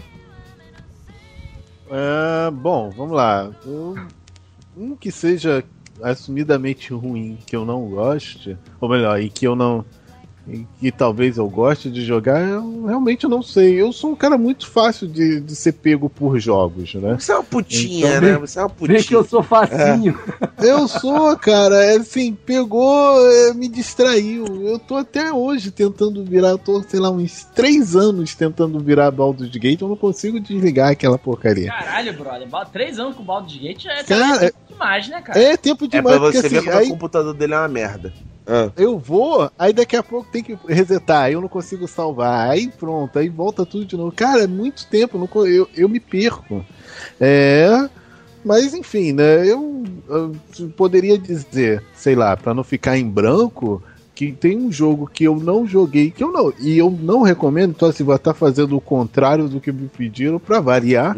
Bom, vamos lá. Um que seja assumidamente ruim, que eu não goste, ou melhor, e que talvez eu goste de jogar, eu realmente não sei. Eu sou um cara muito fácil de ser pego por jogos, né? Você é uma putinha, então, né? Você é uma putinha. Vê que eu sou facinho. Eu sou, cara, assim, pegou, me distraiu. Eu tô até hoje tentando virar, eu tô, sei lá, uns 3 anos tentando virar Baldur's Gate, eu não consigo desligar aquela porcaria. Caralho, brother, 3 anos com Baldur's Gate tempo demais, né, cara? É tempo demais. É pra você ver como o computador dele é uma merda. Eu vou, aí daqui a pouco tem que resetar, aí eu não consigo salvar, aí pronto, aí volta tudo de novo. Cara, é muito tempo, eu me perco. Mas enfim, né, eu poderia dizer, sei lá, pra não ficar em branco, que tem um jogo que eu não joguei, e eu não recomendo, então assim, vou estar fazendo o contrário do que me pediram pra variar.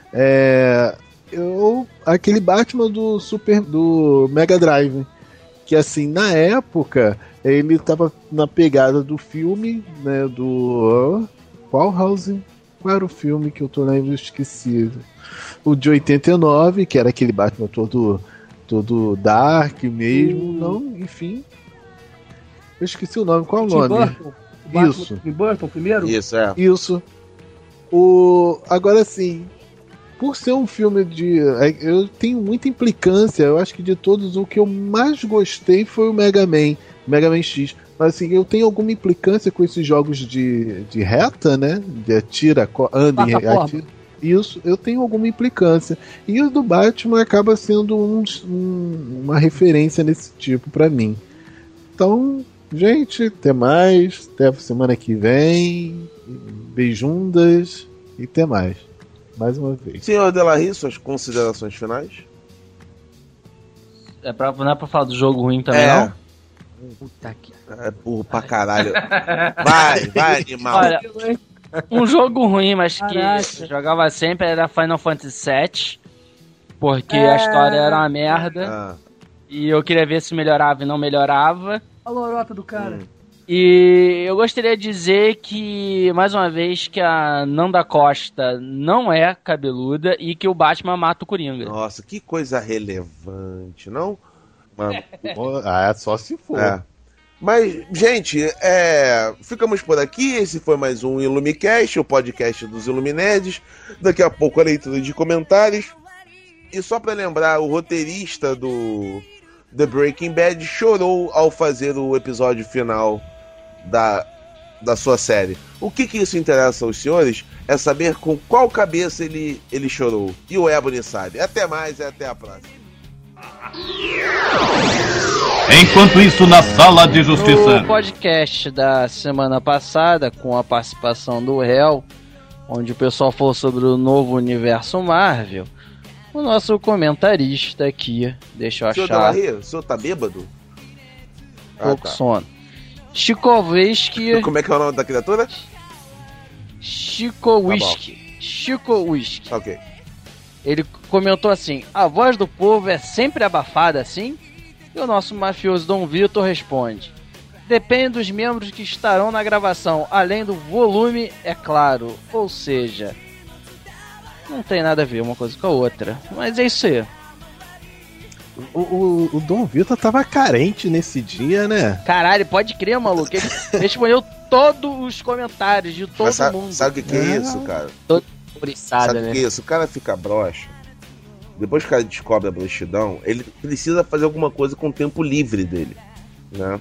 Aquele Batman do Mega Drive, que assim, na época ele tava na pegada do filme, né, do qual era o filme que eu tô lembrando, esqueci, o de 89, que era aquele Batman todo dark mesmo, não, enfim, eu esqueci o nome, qual o nome? Isso. Tim Burton primeiro? Isso. Agora sim, por ser um filme eu tenho muita implicância. Eu acho que de todos, o que eu mais gostei foi o Mega Man X. Mas assim, eu tenho alguma implicância com esses jogos de reta, né? De atira, anda e atira. Isso, eu tenho alguma implicância. E o do Batman acaba sendo uma referência nesse tipo pra mim. Então, gente, até mais. Até a semana que vem. Beijundas e até mais. Mais uma vez. Senhor Delarry, suas considerações finais? Não é pra falar do jogo ruim também, não? Puta que... É burro pra caralho. Vai, animal. Olha, um jogo ruim, mas que eu jogava sempre, era Final Fantasy VII. Porque a história era uma merda. E eu queria ver se melhorava e não melhorava. A lorota do cara. E eu gostaria de dizer que, mais uma vez, que a Nanda Costa não é cabeluda e que o Batman mata o Coringa. Nossa, que coisa relevante, não? Só se for. Mas, gente, ficamos por aqui. Esse foi mais um Ilumicast, o podcast dos Iluminerds. Daqui a pouco a leitura de comentários. E só pra lembrar, o roteirista do The Breaking Bad chorou ao fazer o episódio final da sua série. O que isso interessa aos senhores é saber com qual cabeça ele chorou. E o Ebony sabe. Até mais e até a próxima. Enquanto isso, na Sala de Justiça. No podcast da semana passada, com a participação do Hel, onde o pessoal falou sobre o novo universo Marvel, o nosso comentarista aqui, deixa eu achar... O senhor tá bêbado? Pouco sono. Chikovski. Como é que é o nome da criatura? Chico Whisky. Chico Whisky. Ok. Ele comentou assim: a voz do povo é sempre abafada assim? E o nosso mafioso Dom Vitor responde: depende dos membros que estarão na gravação, além do volume, é claro. Ou seja, não tem nada a ver uma coisa com a outra. Mas é isso aí. O Dom Vitor tava carente nesse dia, né? Caralho, pode crer, maluco. Ele respondeu todos os comentários de todo mundo. Sabe o que é isso, cara? Sabe o que é isso? O cara fica broxa. Depois que o cara descobre a broxidão, ele precisa fazer alguma coisa com o tempo livre dele, né?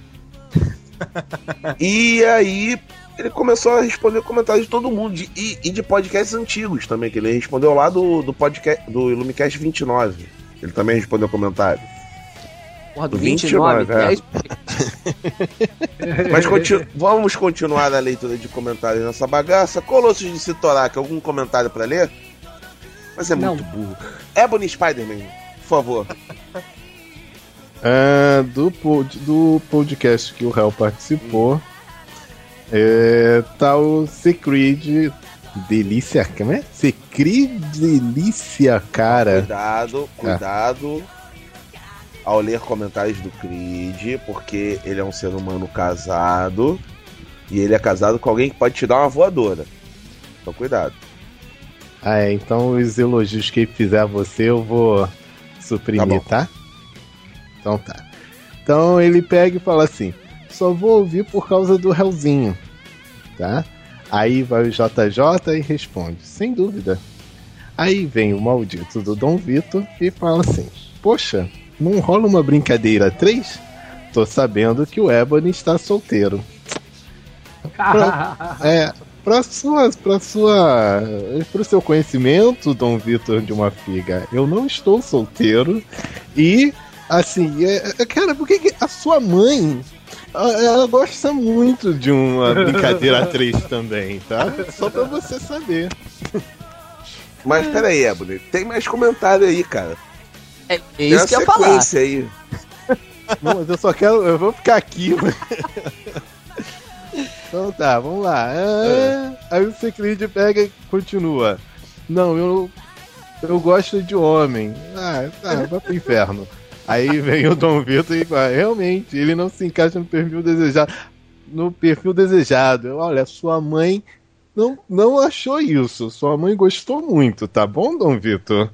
E aí ele começou a responder comentários de todo mundo e de podcasts antigos também, que ele respondeu lá do podcast do Ilumicast 29. Ele também respondeu comentário. Porra, do 29, Mas vamos continuar a leitura de comentários nessa bagaça. Colossos de Sitorak, algum comentário pra ler? Mas é muito burro. Ebony Spider-Man, por favor. Do podcast que o Hel participou, tá o Secret Delícia, como é? Secret Delícia, cara. Cuidado ao ler comentários do Creed, porque ele é um ser humano casado e ele é casado com alguém que pode te dar uma voadora. Então cuidado. Então os elogios que ele fizer a você eu vou suprimir, tá? Então tá. Então ele pega e fala assim: só vou ouvir por causa do Helzinho, tá? Aí vai o JJ e responde: sem dúvida. Aí vem o maldito do Dom Vitor e fala assim: poxa, não rola uma brincadeira 3? Tô sabendo que o Ebony está solteiro. Pro seu conhecimento, Dom Vitor de uma Figa, eu não estou solteiro. E assim, cara, por que a sua mãe Ela gosta muito de uma brincadeira 3 também, tá? Só pra você saber. Mas peraí, Ebony, tem mais comentário aí, cara. É isso que eu ia falar. Aí. Não, mas eu vou ficar aqui. Então tá, vamos lá. Aí o Secrid pega e continua. Não, eu gosto de homem. Tá, vai pro inferno. Aí vem o Dom Vitor e fala, realmente, ele não se encaixa no perfil desejado. Olha, sua mãe não achou isso. Sua mãe gostou muito, tá bom, Dom Vitor?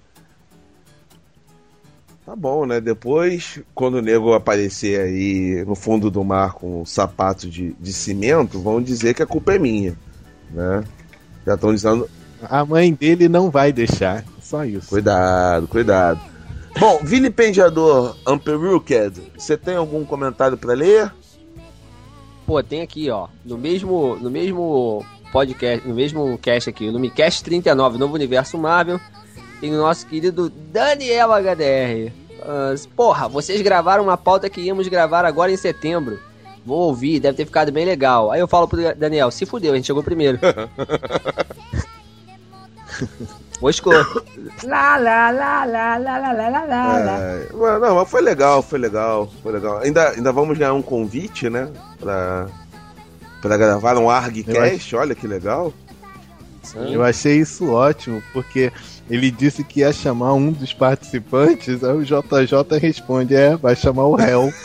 Tá bom, né? Depois, quando o nego aparecer aí no fundo do mar com um sapato de cimento, vão dizer que a culpa é minha, né? Já estão dizendo... A mãe dele não vai deixar, só isso. Cuidado. Bom, vilipendiador Amperuked, você tem algum comentário pra ler? Pô, tem aqui, ó, no mesmo podcast, no mesmo cast aqui, no Micast 39, Novo Universo Marvel, tem o nosso querido Daniel HDR. Porra, vocês gravaram uma pauta que íamos gravar agora em setembro. Vou ouvir, deve ter ficado bem legal. Aí eu falo pro Daniel, se fudeu, a gente chegou primeiro. Moscou. Lá. Não, mas foi legal. Ainda vamos ganhar um convite, né? Pra gravar um ArgCast, olha que legal. Sim. Eu achei isso ótimo, porque ele disse que ia chamar um dos participantes, aí o JJ responde, vai chamar o réu.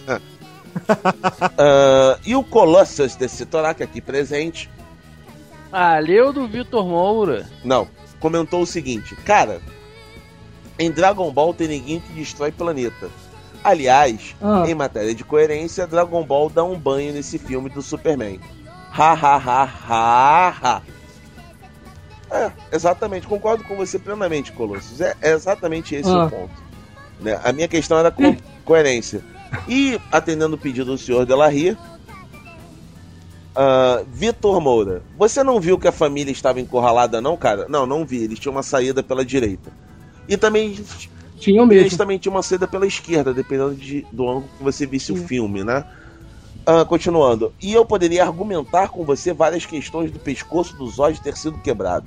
E o Colossus desse Torak aqui presente. Leu do Vitor Moura. Não, comentou o seguinte, cara, em Dragon Ball tem ninguém que destrói planeta. Aliás, em matéria de coerência, Dragon Ball dá um banho nesse filme do Superman. Ha. Exatamente, concordo com você plenamente, Colossus. É exatamente esse o ponto, né? A minha questão era coerência. E, atendendo o pedido do senhor Delarry, Vitor Moura, você não viu que a família estava encurralada, não, cara? Não vi. Eles tinham uma saída pela direita. E também eles também tinham uma saída pela esquerda, dependendo do ângulo que você visse o filme, né? Continuando. E eu poderia argumentar com você várias questões do pescoço do Zod ter sido quebrado.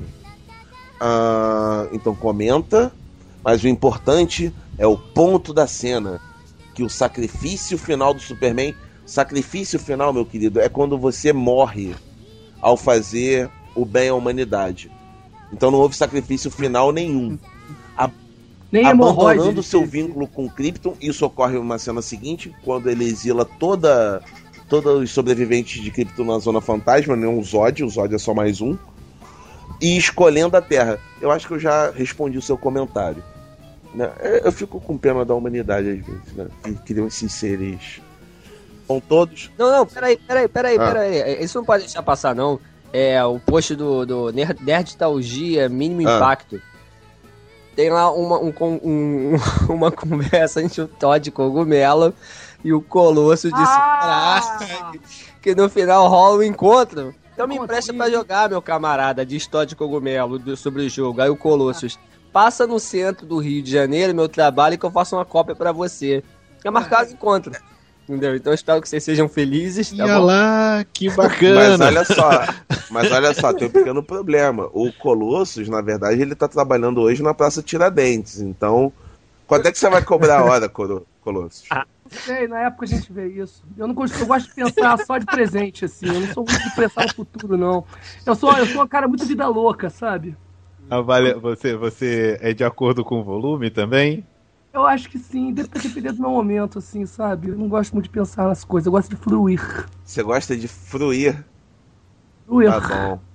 Então comenta. Mas o importante é o ponto da cena. Que o sacrifício final do Superman... Sacrifício final, meu querido, é quando você morre ao fazer o bem à humanidade. Então não houve sacrifício final nenhum. Abandonando seu vínculo com Krypton, isso ocorre numa cena seguinte, quando ele exila todos os sobreviventes de Krypton na Zona Fantasma, não o Zod é só mais um, e escolhendo a Terra. Eu acho que eu já respondi o seu comentário, né? Eu fico com pena da humanidade às vezes, né? Que criam esses seres... Com todos. Não, peraí. Isso não pode deixar passar, não. É o post do Nerdtalgia Mínimo Impacto. Tem lá uma conversa entre o Todd Cogumelo e o Colosso de que no final rola um encontro. Então me empresta pra jogar, meu camarada, diz Todd Cogumelo sobre o jogo. Aí o Colossus, passa no centro do Rio de Janeiro, meu trabalho, que eu faço uma cópia pra você. É marcado o encontro. Entendeu? Então eu espero que vocês sejam felizes, tá bom? Lá, que bacana! Mas olha só, tem um pequeno problema. O Colossus, na verdade, ele tá trabalhando hoje na Praça Tiradentes. Então, quando é que você vai cobrar a hora, Colossus? Sei, na época a gente vê isso. Eu gosto de pensar só de presente, assim. Eu não sou muito de pensar no futuro, não. Eu sou um cara muito vida louca, sabe? Você é de acordo com o volume também? Eu acho que sim, dependendo do meu momento, assim, sabe? Eu não gosto muito de pensar nas coisas, eu gosto de fruir. Você gosta de fruir? Fruir. Tá bom.